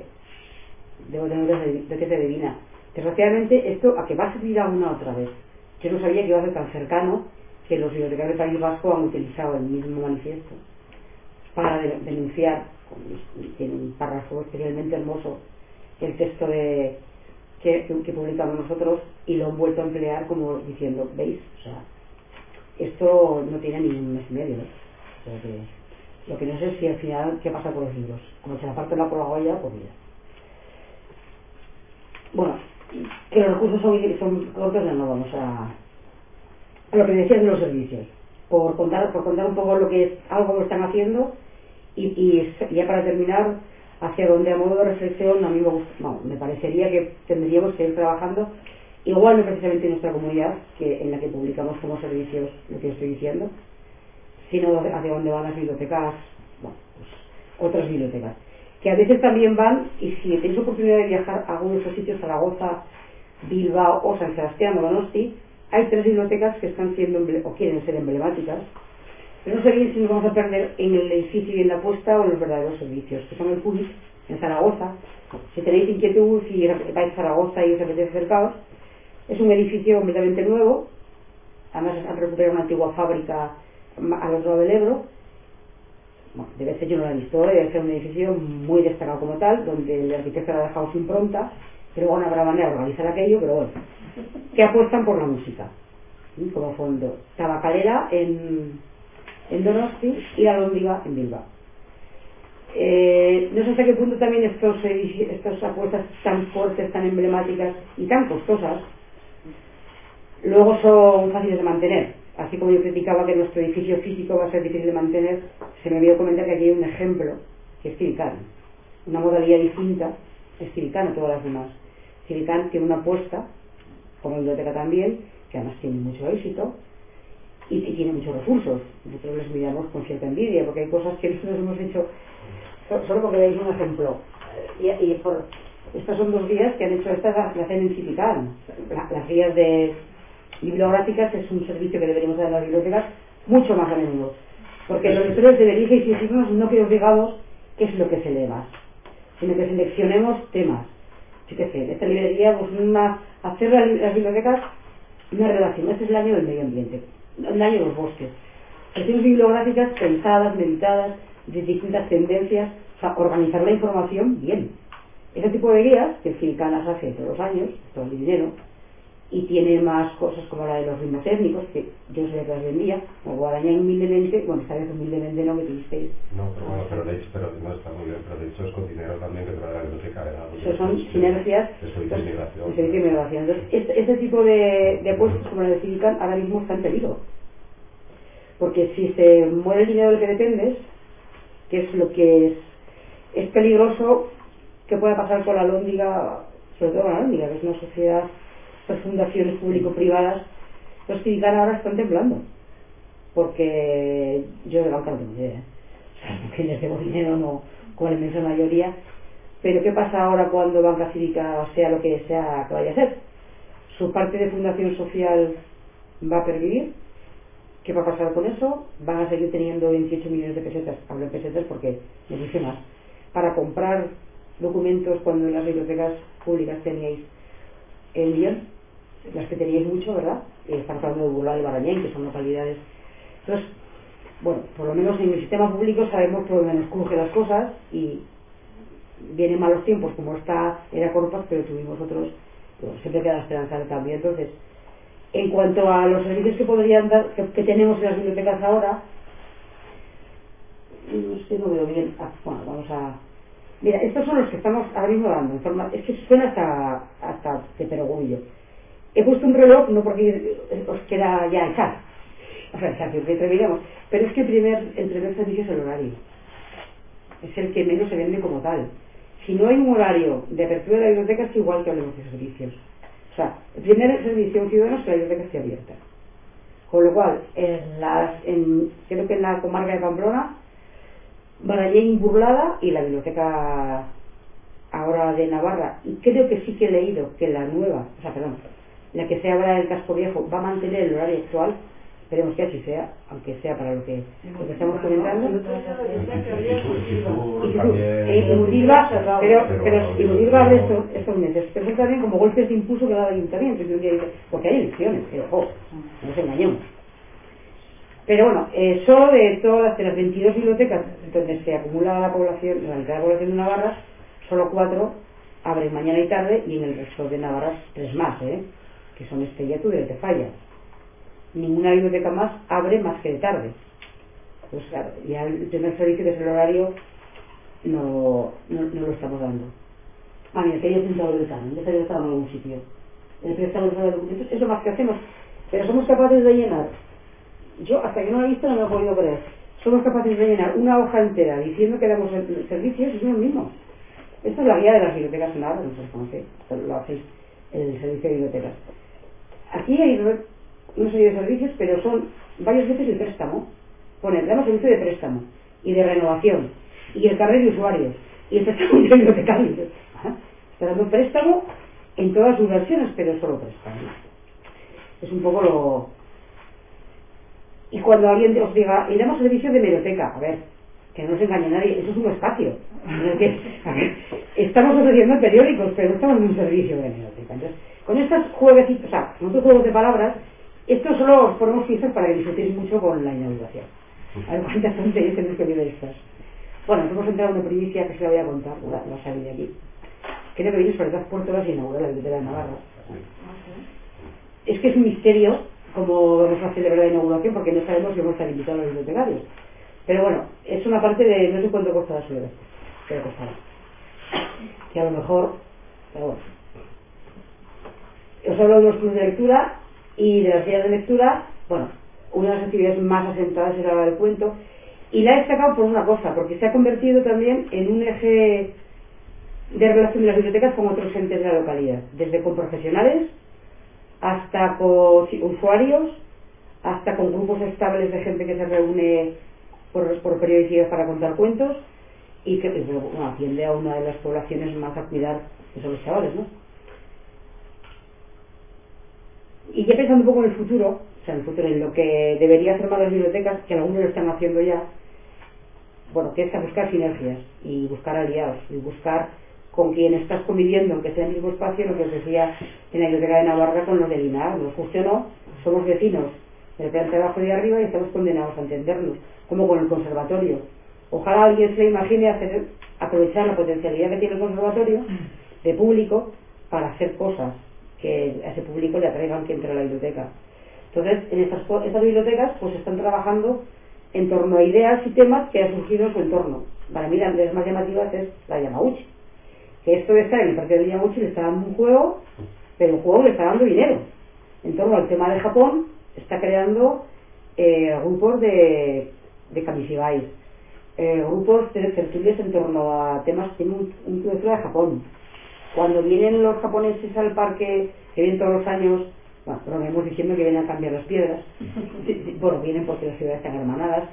de que se adivina, desgraciadamente esto a que va a servir a una otra vez. Yo no sabía que iba a ser tan cercano que los bibliotecarios del País Vasco han utilizado el mismo manifiesto para denunciar, tiene un párrafo especialmente hermoso, el texto que publicamos nosotros, y lo han vuelto a emplear como diciendo, ¿veis? O sea, esto no tiene ni un mes y medio, ¿no? O sea que, lo que no sé es si al final qué pasa con los libros. Como se la parte la por la Goya, pues mira. Bueno, que los recursos son cortos, no vamos a lo que decían de los servicios. Por contar un poco lo que es algo que están haciendo y ya para terminar, hacia donde a modo de reflexión a mí me parecería que tendríamos que ir trabajando igual, no precisamente en nuestra comunidad, que en la que publicamos como servicios lo que estoy diciendo, sino hacia donde van las bibliotecas, bueno, pues, otras bibliotecas, que a veces también van, y si tenéis oportunidad de viajar a algunos de esos sitios, Zaragoza, Bilbao o San Sebastián o Donosti, hay 3 bibliotecas que están siendo o quieren ser emblemáticas, pero no sé bien si nos vamos a perder en el edificio y en la apuesta o en los verdaderos servicios, que son el Puig en Zaragoza. Si tenéis inquietud, si vais a Zaragoza y os apetece acercaros, es un edificio completamente nuevo, además han recuperado una antigua fábrica al otro lado del Ebro. Bueno, debe ser, yo no la he visto, debe ser un edificio muy destacado como tal, donde el arquitecto ha dejado su impronta, pero bueno, habrá manera de organizar aquello, pero bueno, que apuestan por la música, ¿sí? Como fondo. Tabacalera en Donosti y la Lóndiga en Bilbao. No sé hasta qué punto también estas apuestas tan fuertes, tan emblemáticas y tan costosas luego son fáciles de mantener. Así como yo criticaba que nuestro edificio físico va a ser difícil de mantener, se me olvidó comentar que aquí hay un ejemplo que es Ciricano, una modalidad distinta. Es Ciricano, todas las demás. Ciricano tiene una apuesta, como biblioteca también, que además tiene mucho éxito y tiene muchos recursos. Nosotros les miramos con cierta envidia porque hay cosas que nosotros hemos hecho solo porque veis un ejemplo. Estos son 2 guías que han hecho, estas las hacen en Ciricano. Las guías bibliográficas es un servicio que deberíamos dar a las bibliotecas mucho más a menudo, porque los lectores deberíais exigirnos no que os digamos qué es lo que se lee más, sino que seleccionemos temas. Yo qué sé, esta librería, pues hacer las bibliotecas una relación. Este es el año del medio ambiente, el año de los bosques, secciones bibliográficas pensadas, meditadas, de distintas tendencias, o sea, organizar la información bien. Ese tipo de guías que el Filicanas hace todos los años, todo el dinero, y tiene más cosas como la de los ritmos étnicos, que yo sé que las vendía, o Guadaña humildemente, bueno, esta vez humildemente no, que tuvisteis. No, pero bueno, pero de hecho, no está muy bien, pero de hecho es con dinero también que trae la biblioteca de la. Eso son sinergias de servicio de migración. De migración. Entonces, este tipo de puestos como la de Cívica ahora mismo está en peligro. Porque si se muere el dinero del que dependes, que es lo que es peligroso que pueda pasar con la Lóndiga, sobre todo con la Lóndiga, que es una sociedad, estas fundaciones público-privadas, los Cívican ahora están temblando, porque yo de banca no tengo idea, o sea, porque les debo dinero, no como la inmensa mayoría, Pero ¿qué pasa ahora cuando Banca Cívica sea lo que sea que vaya a ser? Su parte de fundación social va a pervivir. ¿Qué va a pasar con eso? Van a seguir teniendo 28 millones de pesetas, hablo en pesetas porque no dice más, para comprar documentos cuando en las bibliotecas públicas teníais el millón, las que teníais mucho, ¿verdad? Estamos hablando de Burlada y Barañáin, que son localidades. Entonces, bueno, por lo menos en el sistema público sabemos por dónde nos cruje las cosas y vienen malos tiempos, como era Corpas, pero tuvimos otros, bueno, siempre queda la esperanza del cambio. Entonces, en cuanto a los servicios que podrían dar, que tenemos en las bibliotecas ahora, es que no veo bien. Bueno, vamos a... Mira, estos son los que estamos ahora mismo dando. Es que suena hasta de perogullo. He puesto un reloj, no porque os queda ya echar. O sea, echar, que terminemos. Pero es que el primer servicio es el horario. Es el que menos se vende como tal. Si no hay un horario de apertura de la biblioteca, es igual que hablemos de servicios. O sea, el primer servicio a un ciudadano es que la biblioteca esté abierta. Con lo cual, creo que en la comarca de Pamplona, Barañáin, Burlada y la biblioteca ahora de Navarra, y creo que sí que he leído que la nueva, la que se abra en el Casco Viejo va a mantener el horario actual. Esperemos que así sea, aunque sea para lo que estamos comentando. Y Mudilva, pero Mudilva abre estos meses, pero son también como golpes de impulso que da el ayuntamiento, porque hay elecciones, pero no nos engañemos. Pero bueno, solo de todas las 22 bibliotecas donde se acumula la población, la mitad de la población de Navarra, solo 4 abren mañana y tarde, y en el resto de Navarra 3 más, que son Estella, Tudela y Tafalla. Ninguna biblioteca más abre más que de tarde. Pues claro, ya el primer servicio, que es el horario, no lo estamos dando. Mira, que hay apuntado el canon, ya se había estado en algún sitio. El préstamo de documentos es lo más que hacemos, pero somos capaces de llenar. Yo, hasta que no lo he visto, no me he podido creer. Somos capaces de llenar una hoja entera diciendo que damos el servicio, es lo mismo. Esta es la guía de las bibliotecas en Navarra, no sé cómo lo hacéis en el servicio de bibliotecas. Aquí hay una serie de servicios, pero son varias veces el préstamo. Damos servicio de préstamo y de renovación y el carnet de usuarios y el préstamo de bibliotecario. Está dando préstamo en todas sus versiones, pero solo préstamo. Es un poco lo... Y cuando alguien os diga, y damos servicio de hemeroteca, a ver, que no nos engañe nadie, eso es un espacio en el que, a ver, estamos ofreciendo periódicos, pero no estamos en un servicio de hemeroteca. Entonces, con estos jueguecitos, con estos juegos de palabras, esto solo os ponemos piezas para que disfrutéis mucho con la inauguración. A ver cuántas tonterías tenéis que ver de estas. Bueno, hemos entrado en una primicia que se la voy a contar, la salí de aquí. Creo que viene sobre 2 puertas y inauguró la Biblioteca de Navarra. Es que es un misterio cómo vamos a celebrar la inauguración, porque no sabemos si vamos a estar invitados a los bibliotecarios. Pero bueno, es una parte de no sé cuánto cuesta la suela, pero costará. Que a lo mejor, pero bueno. Os hablo de los clubes de lectura y de las guías de lectura. Bueno, una de las actividades más asentadas era la del cuento, y la he destacado por una cosa, porque se ha convertido también en un eje de relación de las bibliotecas con otros entes de la localidad, desde con profesionales hasta con usuarios, hasta con grupos estables de gente que se reúne por periodicidad para contar cuentos, y que atiende a una de las poblaciones más a cuidar, que son los chavales, ¿no? Y ya pensando un poco en el futuro, en lo que debería hacer más las bibliotecas, que algunos lo están haciendo ya, bueno, que es a buscar sinergias y buscar aliados y buscar con quien estás conviviendo, aunque sea en el mismo espacio, lo que os decía en la Biblioteca de Navarra con los de Linares, nos guste o no, somos vecinos del planta de abajo y de arriba y estamos condenados a entendernos, como con el conservatorio. Ojalá alguien se imagine aprovechar la potencialidad que tiene el conservatorio de público para hacer cosas que a ese público le atraigan que entre a la biblioteca. Entonces, en estas bibliotecas pues están trabajando en torno a ideas y temas que han surgido en su entorno. Para mí, las más llamativas es la Yamauchi. Que esto de estar en el parque de Yamauchi le está dando un juego, pero el juego le está dando dinero. En torno al tema de Japón, está creando grupos de Kamishibai, grupos de tertulias en torno a temas. Tiene un club de Japón. Cuando vienen los japoneses al parque, que vienen todos los años, bueno, pero vemos diciendo que vienen a cambiar las piedras. Bueno, vienen porque las ciudades están hermanadas.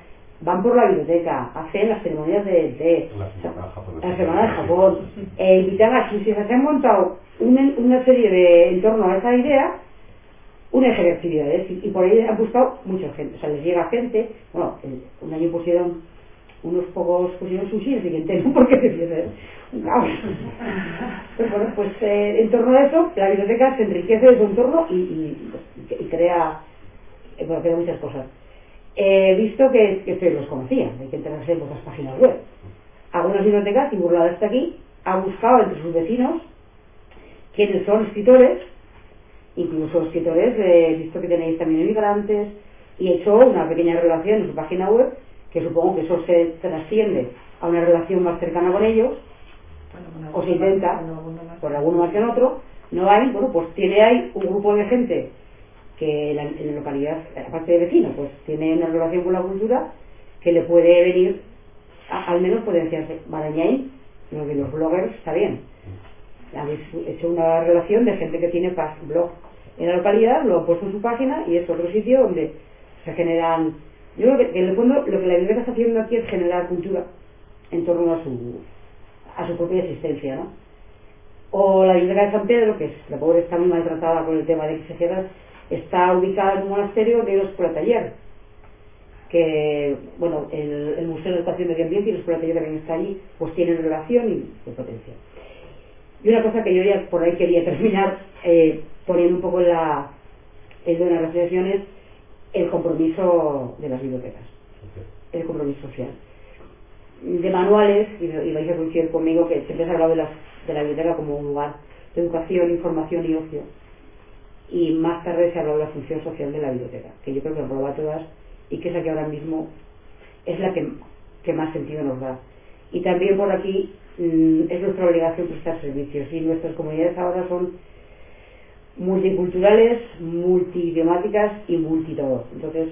van por la biblioteca, hacen las ceremonias de té, la semana de Japón, invitan a sus hijas, se han montado una serie de, en torno a esa idea, una serie de actividades, y por ahí han buscado mucha gente, o sea, les llega gente, bueno, un año pusieron unos pocos, pusieron sushi, el siguiente no, porque debiese un caos. Pero bueno, pues en torno a eso, la biblioteca se enriquece de su entorno y crea, bueno, crea muchas cosas. He visto que ustedes los conocían, hay que enterarse en vuestras páginas web. Algunas bibliotecas, y Burlada está aquí, ha buscado entre sus vecinos quienes son escritores, incluso escritores, he visto que tenéis también emigrantes, y he hecho una pequeña relación en su página web, que supongo que eso se trasciende a una relación más cercana con ellos, o se intenta, por alguno más que en otro. No hay, bueno, pues tiene ahí un grupo de gente que en la localidad, aparte de vecinos, pues tiene una relación con la cultura que le puede venir, al menos potenciarse. Marañain, lo de los bloggers, está bien. Habéis hecho una relación de gente que tiene blog en la localidad, lo ha puesto en su página y es otro sitio donde se generan. Yo creo que en el fondo lo que la biblioteca está haciendo aquí es generar cultura en torno a su propia existencia, ¿no? O la biblioteca de San Pedro, que la pobre está muy maltratada con el tema de que se cierra, está ubicada en un monasterio de la Escuela Taller, que, bueno, el Museo de Educación y Medio Ambiente y la Escuela Taller también está allí, pues tienen relación y de potencia. Y una cosa que yo ya por ahí quería terminar poniendo un poco en las reflexiones, el compromiso de las bibliotecas, el compromiso social. De manuales, y vais a coincidir conmigo que siempre se ha hablado de la biblioteca como un lugar de educación, información y ocio, y más tarde se ha hablado de la función social de la biblioteca, que yo creo que engloba todas y que es la que ahora mismo es la que más sentido nos da. Y también por aquí es nuestra obligación prestar servicios, y nuestras comunidades ahora son multiculturales, multidiomáticas y multitodo. Entonces,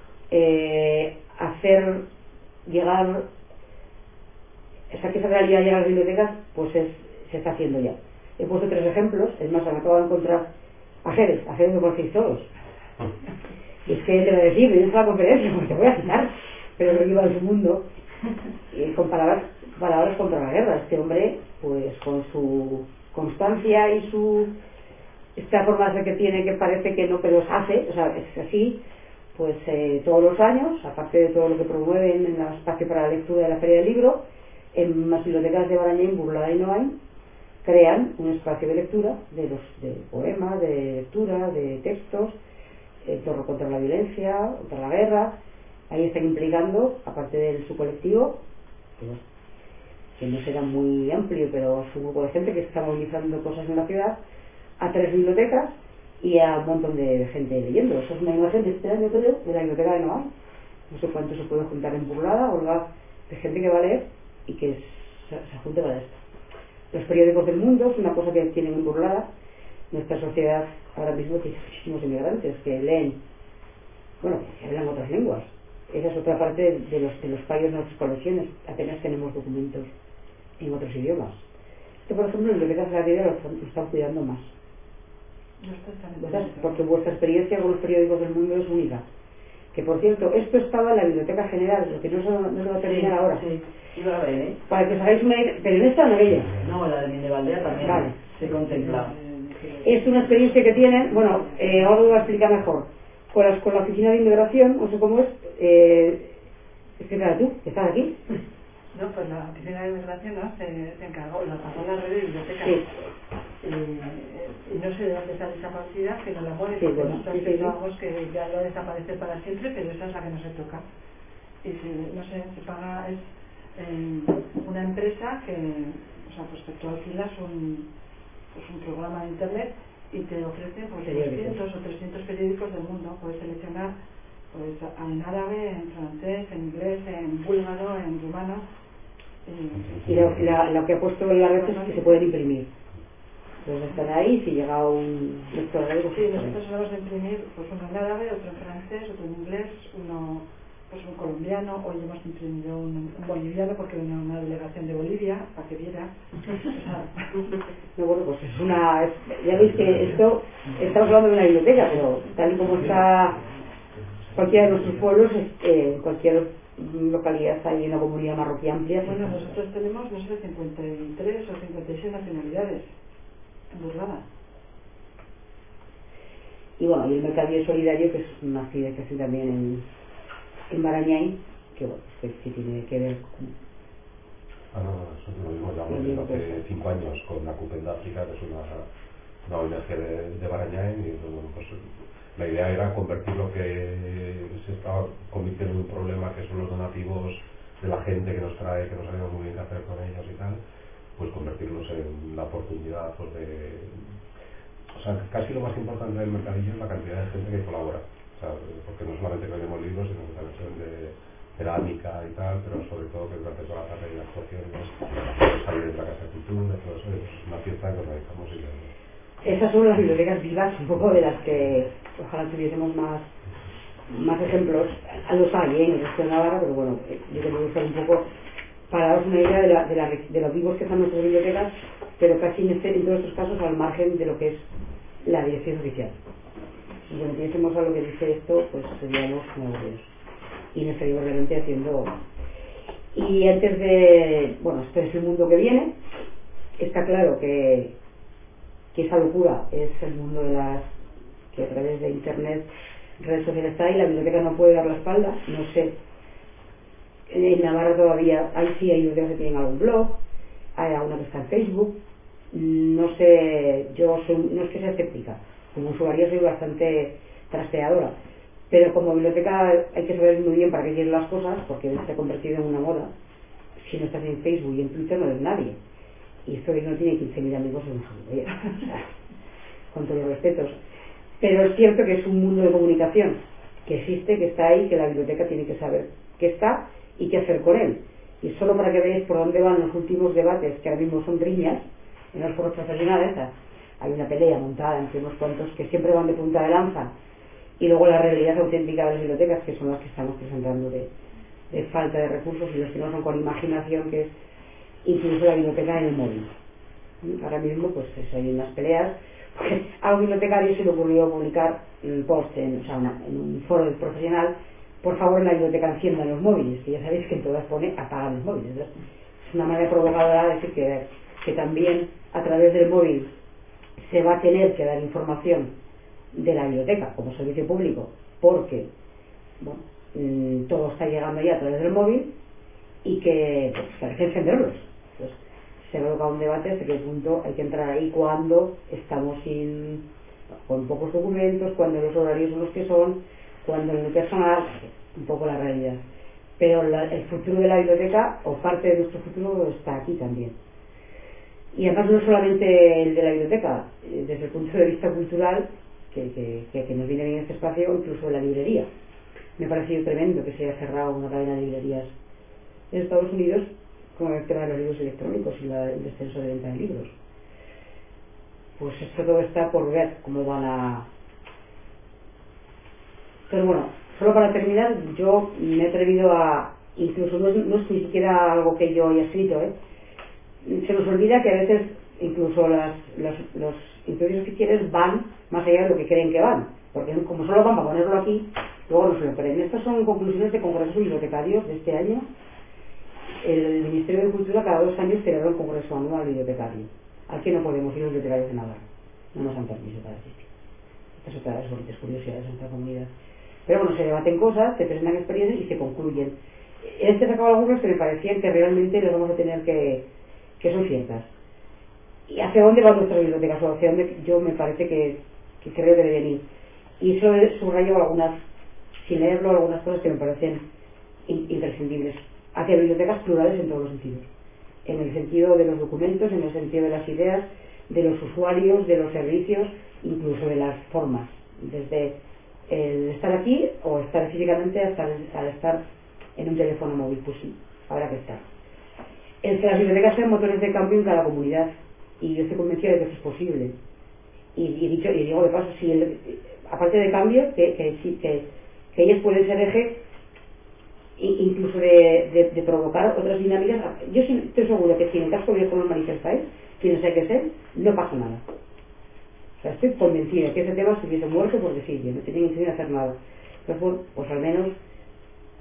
hacer llegar, o sea, que esa realidad llegue a las bibliotecas, pues se está haciendo ya. He puesto 3 ejemplos, es más, me acabo de encontrar a Jerez lo conocéis todos. Y es que te voy a decir, me la conferencia, porque te voy a citar, pero lo lleva en su mundo, y con palabras contra la guerra. Este hombre, pues con su constancia y esta forma de que tiene, que parece que no, pero hace, o sea, es así, pues todos los años, aparte de todo lo que promueven en el espacio para la lectura de la Feria del Libro, en las bibliotecas de Barañáin, Burlada y Noain, crean un espacio de lectura de poemas, de lectura, de textos, en torno contra la violencia, contra la guerra. Ahí están implicando, aparte de su colectivo, que no será muy amplio, pero es un grupo de gente que está movilizando cosas en la ciudad, a 3 bibliotecas y a un montón de gente leyendo. Eso es una imagen de este año, creo, de la biblioteca de Noain. No sé cuánto se puede juntar en Burlada, Olga, de gente que va a leer y que se junte para esto. Los periódicos del mundo es una cosa que tienen en Burlada. Nuestra sociedad ahora mismo tiene muchísimos inmigrantes que leen, bueno, que hablan otras lenguas. Esa es otra parte de los fallos de nuestras colecciones. Apenas tenemos documentos en otros idiomas. Esto, por ejemplo, en bibliotecas de la vida lo están cuidando más. Porque vuestra experiencia con los periódicos del mundo es única. Que, por cierto, esto estaba en la Biblioteca General, lo que no se va a terminar ahora. Sí, iba a ver, para que os hagáis una idea, pero en esta no ella. No, la de Mindevaldea también se contempla. Es una experiencia que tienen, bueno, ahora lo voy a explicar mejor. Con la oficina de inmigración, no sé cómo es, explícala tú, que estás aquí. No, pues la oficina de inmigración se encargó, la pagó la red de bibliotecas. Sí. Y no sé de dónde sale esa partida, que no la mueve, Sí, porque bueno, nosotros pensamos que ya va a desaparecer para siempre, pero esa es la que no se toca. Y no sé, se paga, es una empresa que, o sea, pues que tú alquilas un programa de internet y te ofrece pues 200 o 300 periódicos del mundo. Puedes seleccionar pues en árabe, en francés, en inglés, en búlgaro, en rumano. Y lo que ha puesto en la red es que se pueden imprimir. Entonces están ahí, si llega un lector de algo. Sí, nosotros vamos a imprimir pues uno en árabe, otro en francés, otro en inglés, uno pues un colombiano. Hoy hemos imprimido un boliviano porque venía una delegación de Bolivia para que viera. No, bueno, pues ya veis que esto, estamos hablando de una biblioteca, pero tal y como está cualquiera de nuestros pueblos, cualquier localidad hay una comunidad marroquí amplia. Bueno, nosotros tenemos, no sé, 53 o 56 nacionalidades en Burgada. Y bueno, y el Mercadillo Solidario, que es una actividad que hace también en Barañáin, que bueno, que tiene que ver con... nosotros lo vimos ya desde hace 5 años con la CUPEN de África, que es una ONG de Barañáin, y bueno, pues la idea era convertir lo que se estaba convirtiendo en un problema, que son los donativos de la gente que nos trae, que no sabemos muy bien qué hacer con ellos y tal, pues convertirlos en la oportunidad pues o sea, casi lo más importante del mercadillo es la cantidad de gente que colabora, o sea, porque no solamente vendemos libros, sino que también se vende cerámica y tal, pero sobre todo que durante toda la tarde hay actuaciones, salir de la Casa de Cultura, todo eso, es una fiesta que organizamos y esas son las bibliotecas vivas, un poco de las que ojalá tuviésemos más ejemplos. Los hay en el resto de Navarra, pero bueno, yo quería usar un poco para daros una idea de los vivos que están nuestras bibliotecas, pero casi en todos estos casos al margen de lo que es la dirección oficial. Si nos metiésemos a lo que dice esto, pues seríamos muy aburridos y nos estaríamos realmente haciendo. Y antes de, bueno, este es el mundo que viene. Está claro que esa locura es el mundo de las que a través de internet, redes sociales está, y la biblioteca no puede dar la espalda. No sé, en Navarra todavía hay bibliotecas que tienen algún blog, hay alguna que está en Facebook, no sé, no es que sea escéptica, como usuaria soy bastante trasteadora, pero como biblioteca hay que saber muy bien para qué quieren las cosas, porque se ha convertido en una moda. Si no estás en Facebook y en Twitter no eres nadie, y esto que no tiene 15.000 amigos en un o sea, con todos los respetos, pero es cierto que es un mundo de comunicación que existe, que está ahí, que la biblioteca tiene que saber que está y qué hacer con él. Y solo para que veáis por dónde van los últimos debates, que ahora mismo son riñas en los foros profesionales, hay una pelea montada entre unos cuantos que siempre van de punta de lanza, y luego la realidad auténtica de las bibliotecas, que son las que estamos presentando de falta de recursos, y los que no son con imaginación, que es incluso la biblioteca en el móvil. Ahora mismo pues hay unas peleas, porque a un bibliotecario se le ocurrió publicar un post en un foro profesional: por favor, en la biblioteca enciendan los móviles, que ya sabéis que en todas pone apagan los móviles. Entonces, es una manera provocadora de decir que también a través del móvil se va a tener que dar información de la biblioteca como servicio público, porque bueno, todo está llegando ya a través del móvil, y que hay que encenderlos. Entonces, se provoca un debate hasta qué punto hay que entrar ahí, cuando estamos con pocos documentos, cuando los horarios son los que son, cuando el personal, un poco la realidad. Pero el futuro de la biblioteca, o parte de nuestro futuro, está aquí también. Y además no solamente el de la biblioteca, desde el punto de vista cultural, que nos viene bien este espacio, incluso la librería. Me ha parecido tremendo que se haya cerrado una cadena de librerías en Estados Unidos con el tema de los libros electrónicos y el descenso de venta de libros. Pues esto todo está por ver cómo van a... Pero bueno, solo para terminar, yo me he atrevido a... Incluso no es ni siquiera algo que yo haya escrito, se nos olvida que a veces incluso los estudios oficiales van más allá de lo que creen que van, porque como solo van para ponerlo aquí, luego no se lo creen. Estas son conclusiones de congresos bibliotecarios de este año. El Ministerio de Cultura cada 2 años celebra un congreso anual bibliotecario, al que no podemos ir los bibliotecarios de Navarra, no nos dan permiso para asistir. Estas son todas las bonitas curiosidades de nuestra comunidad. Pero bueno, se debaten cosas, se presentan experiencias y se concluyen. He sacado algunos que me parecían que realmente los vamos a tener que son ciertas. ¿Y hacia dónde van nuestras bibliotecas? O hacia dónde yo me parece que creo que deben ir. Y solo subrayo algunas, sin leerlo, algunas cosas que me parecen imprescindibles. Hacia bibliotecas plurales en todos los sentidos. En el sentido de los documentos, en el sentido de las ideas, de los usuarios, de los servicios, incluso de las formas. Desde el estar aquí o estar físicamente hasta el estar en un teléfono móvil. Pues sí, habrá que estar. El que las bibliotecas sean motores de cambio en cada comunidad, y yo estoy convencida de que eso es posible, y digo de paso, aparte de cambio, que ellas pueden ser eje incluso de provocar otras dinámicas. Yo estoy seguro que si en el caso de como manifestáis quienes hay que ser, no pasa nada. O sea, estoy convencida que ese tema se hubiese muerto porque sí, yo no tenía intención de hacer nada. Entonces, bueno, pues al menos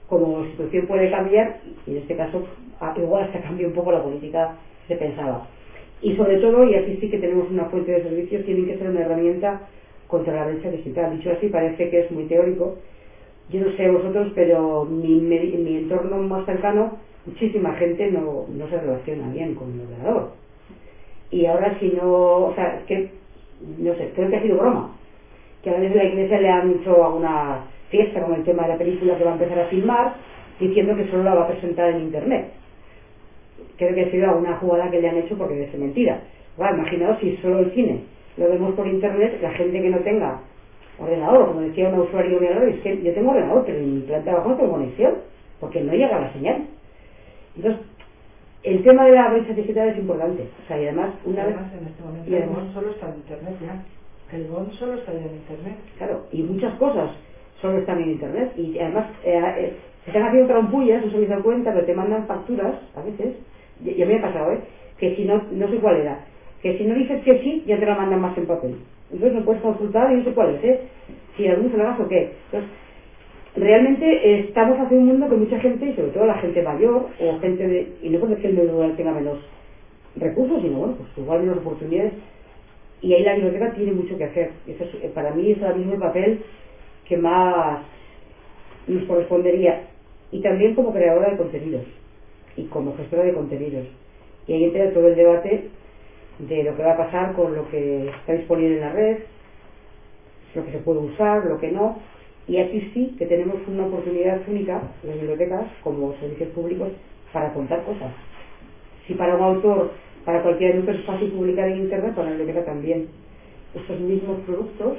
como institución puede cambiar, y en este caso igual hasta cambia un poco la política que se pensaba. Y sobre todo, y aquí sí que tenemos una fuente de servicios, tienen que ser una herramienta contra la brecha digital. Dicho así, parece que es muy teórico. Yo no sé vosotros, pero en mi entorno más cercano, muchísima gente no se relaciona bien con el ordenador. Y ahora si no, o sea, es que, no sé, creo que ha sido broma. Que a veces la iglesia le han hecho alguna fiesta con el tema de la película que va a empezar a filmar, diciendo que solo la va a presentar en internet. Creo que ha sido alguna jugada que le han hecho porque debe ser mentira. Bueno, imaginaos si solo el cine lo vemos por internet, la gente que no tenga ordenador, como decía una usuario ordenador, es que yo tengo ordenador, pero en mi planta de abajo no tengo conexión, porque no llega la señal. Entonces, el tema de la brecha digital es importante. O sea, y además, una vez. En este momento, el BON solo está en internet ya. El BON solo está en internet. Claro, y muchas cosas solo están en internet. Y además, se están haciendo trampullas, no se habéis dado cuenta, pero te mandan facturas, a veces. Ya me ha pasado, que si no sé cuál era, que si no dices que sí, ya te la mandan más en papel. Entonces no puedes consultar y no sé cuál es, si algún se lo hagas o qué. Entonces, realmente estamos hacia un mundo que mucha gente, y sobre todo la gente mayor, o gente de, y no porque el medio rural tenga menos recursos, sino bueno, pues igual menos oportunidades, y ahí la biblioteca tiene mucho que hacer. Eso es, para mí es ahora mismo el papel que más nos correspondería, y también como creadora de contenidos y como gestora de contenidos. Y ahí entra todo el debate de lo que va a pasar con lo que está disponible en la red, lo que se puede usar, lo que no. Y aquí sí que tenemos una oportunidad única, las bibliotecas, como servicios públicos, para contar cosas. Si para un autor, para cualquier autor es fácil publicar en internet, para la biblioteca también. Estos mismos productos,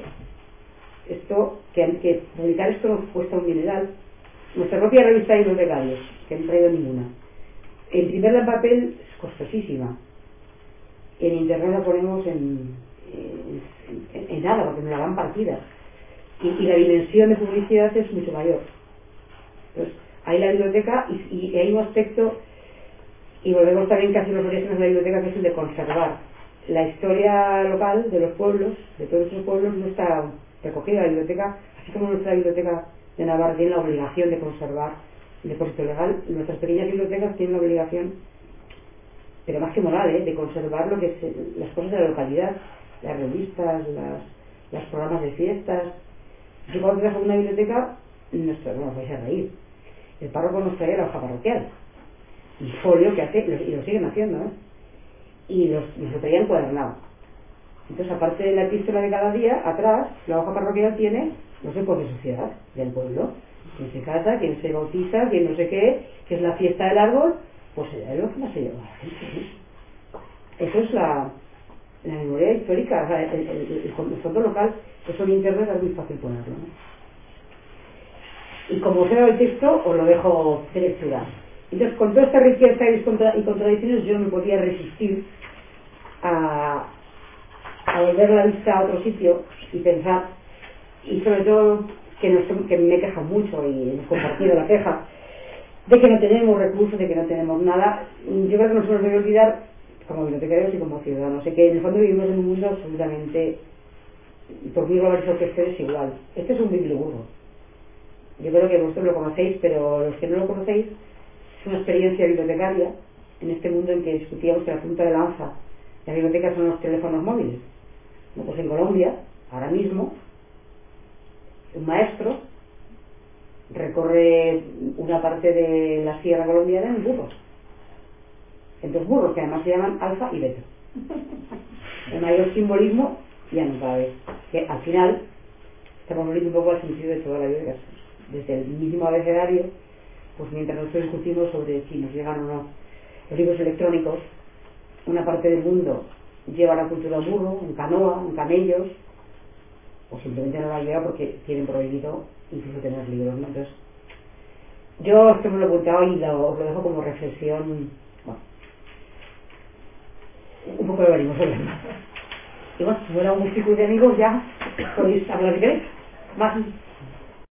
que publicar esto nos cuesta un dineral. Nuestra propia revista de bibliotecarios, que no he traído ninguna, imprimirla en papel es costosísima. En internet la ponemos en nada, porque nos la dan partida. Y la dimensión de publicidad es mucho mayor. Entonces, hay la biblioteca y hay un aspecto, y volvemos también casi los orígenes de la biblioteca, que es el de conservar. La historia local de los pueblos, de todos esos pueblos, no está recogida en la biblioteca, así como nuestra biblioteca de Navarra tiene la obligación de conservar el depósito legal. Nuestras pequeñas bibliotecas tienen la obligación, pero más que moral, de conservar lo que es, las cosas de la localidad, las revistas, los programas de fiestas. Yo cuando trabajo en una biblioteca, no os vais a reír, el párroco nos traía la hoja parroquial, el folio que hace, y lo siguen haciendo, y nos lo traían encuadernado. Entonces, aparte de la epístola de cada día, atrás, la hoja parroquial tiene los ecos de sociedad del pueblo. Quién se casa, quién se bautiza, quién no sé qué, que es la fiesta del árbol, pues es lo que más se lleva a la gente. Eso es la memoria histórica, o sea, el fondo local. Eso en internet es muy fácil ponerlo, Y como os he dado el texto, os lo dejo de lectura. Entonces, con toda esta riqueza y contradicciones, yo no me podía resistir a volver la vista a otro sitio y pensar, y sobre todo que me he quejado mucho y hemos compartido la queja de que no tenemos recursos, de que no tenemos nada. Yo creo que no se nos debe olvidar, como bibliotecarios y como ciudadanos, que en el fondo vivimos en un mundo absolutamente, por muy globalizado que esté, es igual. Este es un biblioburro. Yo creo que vosotros lo conocéis, pero los que no lo conocéis, es una experiencia bibliotecaria en este mundo en que discutíamos que la punta de lanza de la biblioteca son los teléfonos móviles. Bueno, pues en Colombia, ahora mismo, un maestro recorre una parte de la sierra colombiana en burros. En dos burros que además se llaman alfa y beta. El mayor simbolismo ya no cabe. Que al final estamos volviendo un poco al sentido de toda la biblioteca. Desde el mínimo abecedario, pues mientras nosotros discutimos sobre si nos llegan o no los libros electrónicos, una parte del mundo lleva la cultura en burro, en canoa, en camellos, o simplemente no la lleva porque tienen prohibido incluso tener libros, ¿no? Entonces, yo esto me lo he apuntado y os lo dejo como reflexión, bueno, un poco de venimos hablando. Y bueno, si fuera un círculo de amigos ya podéis hablar de queréis más.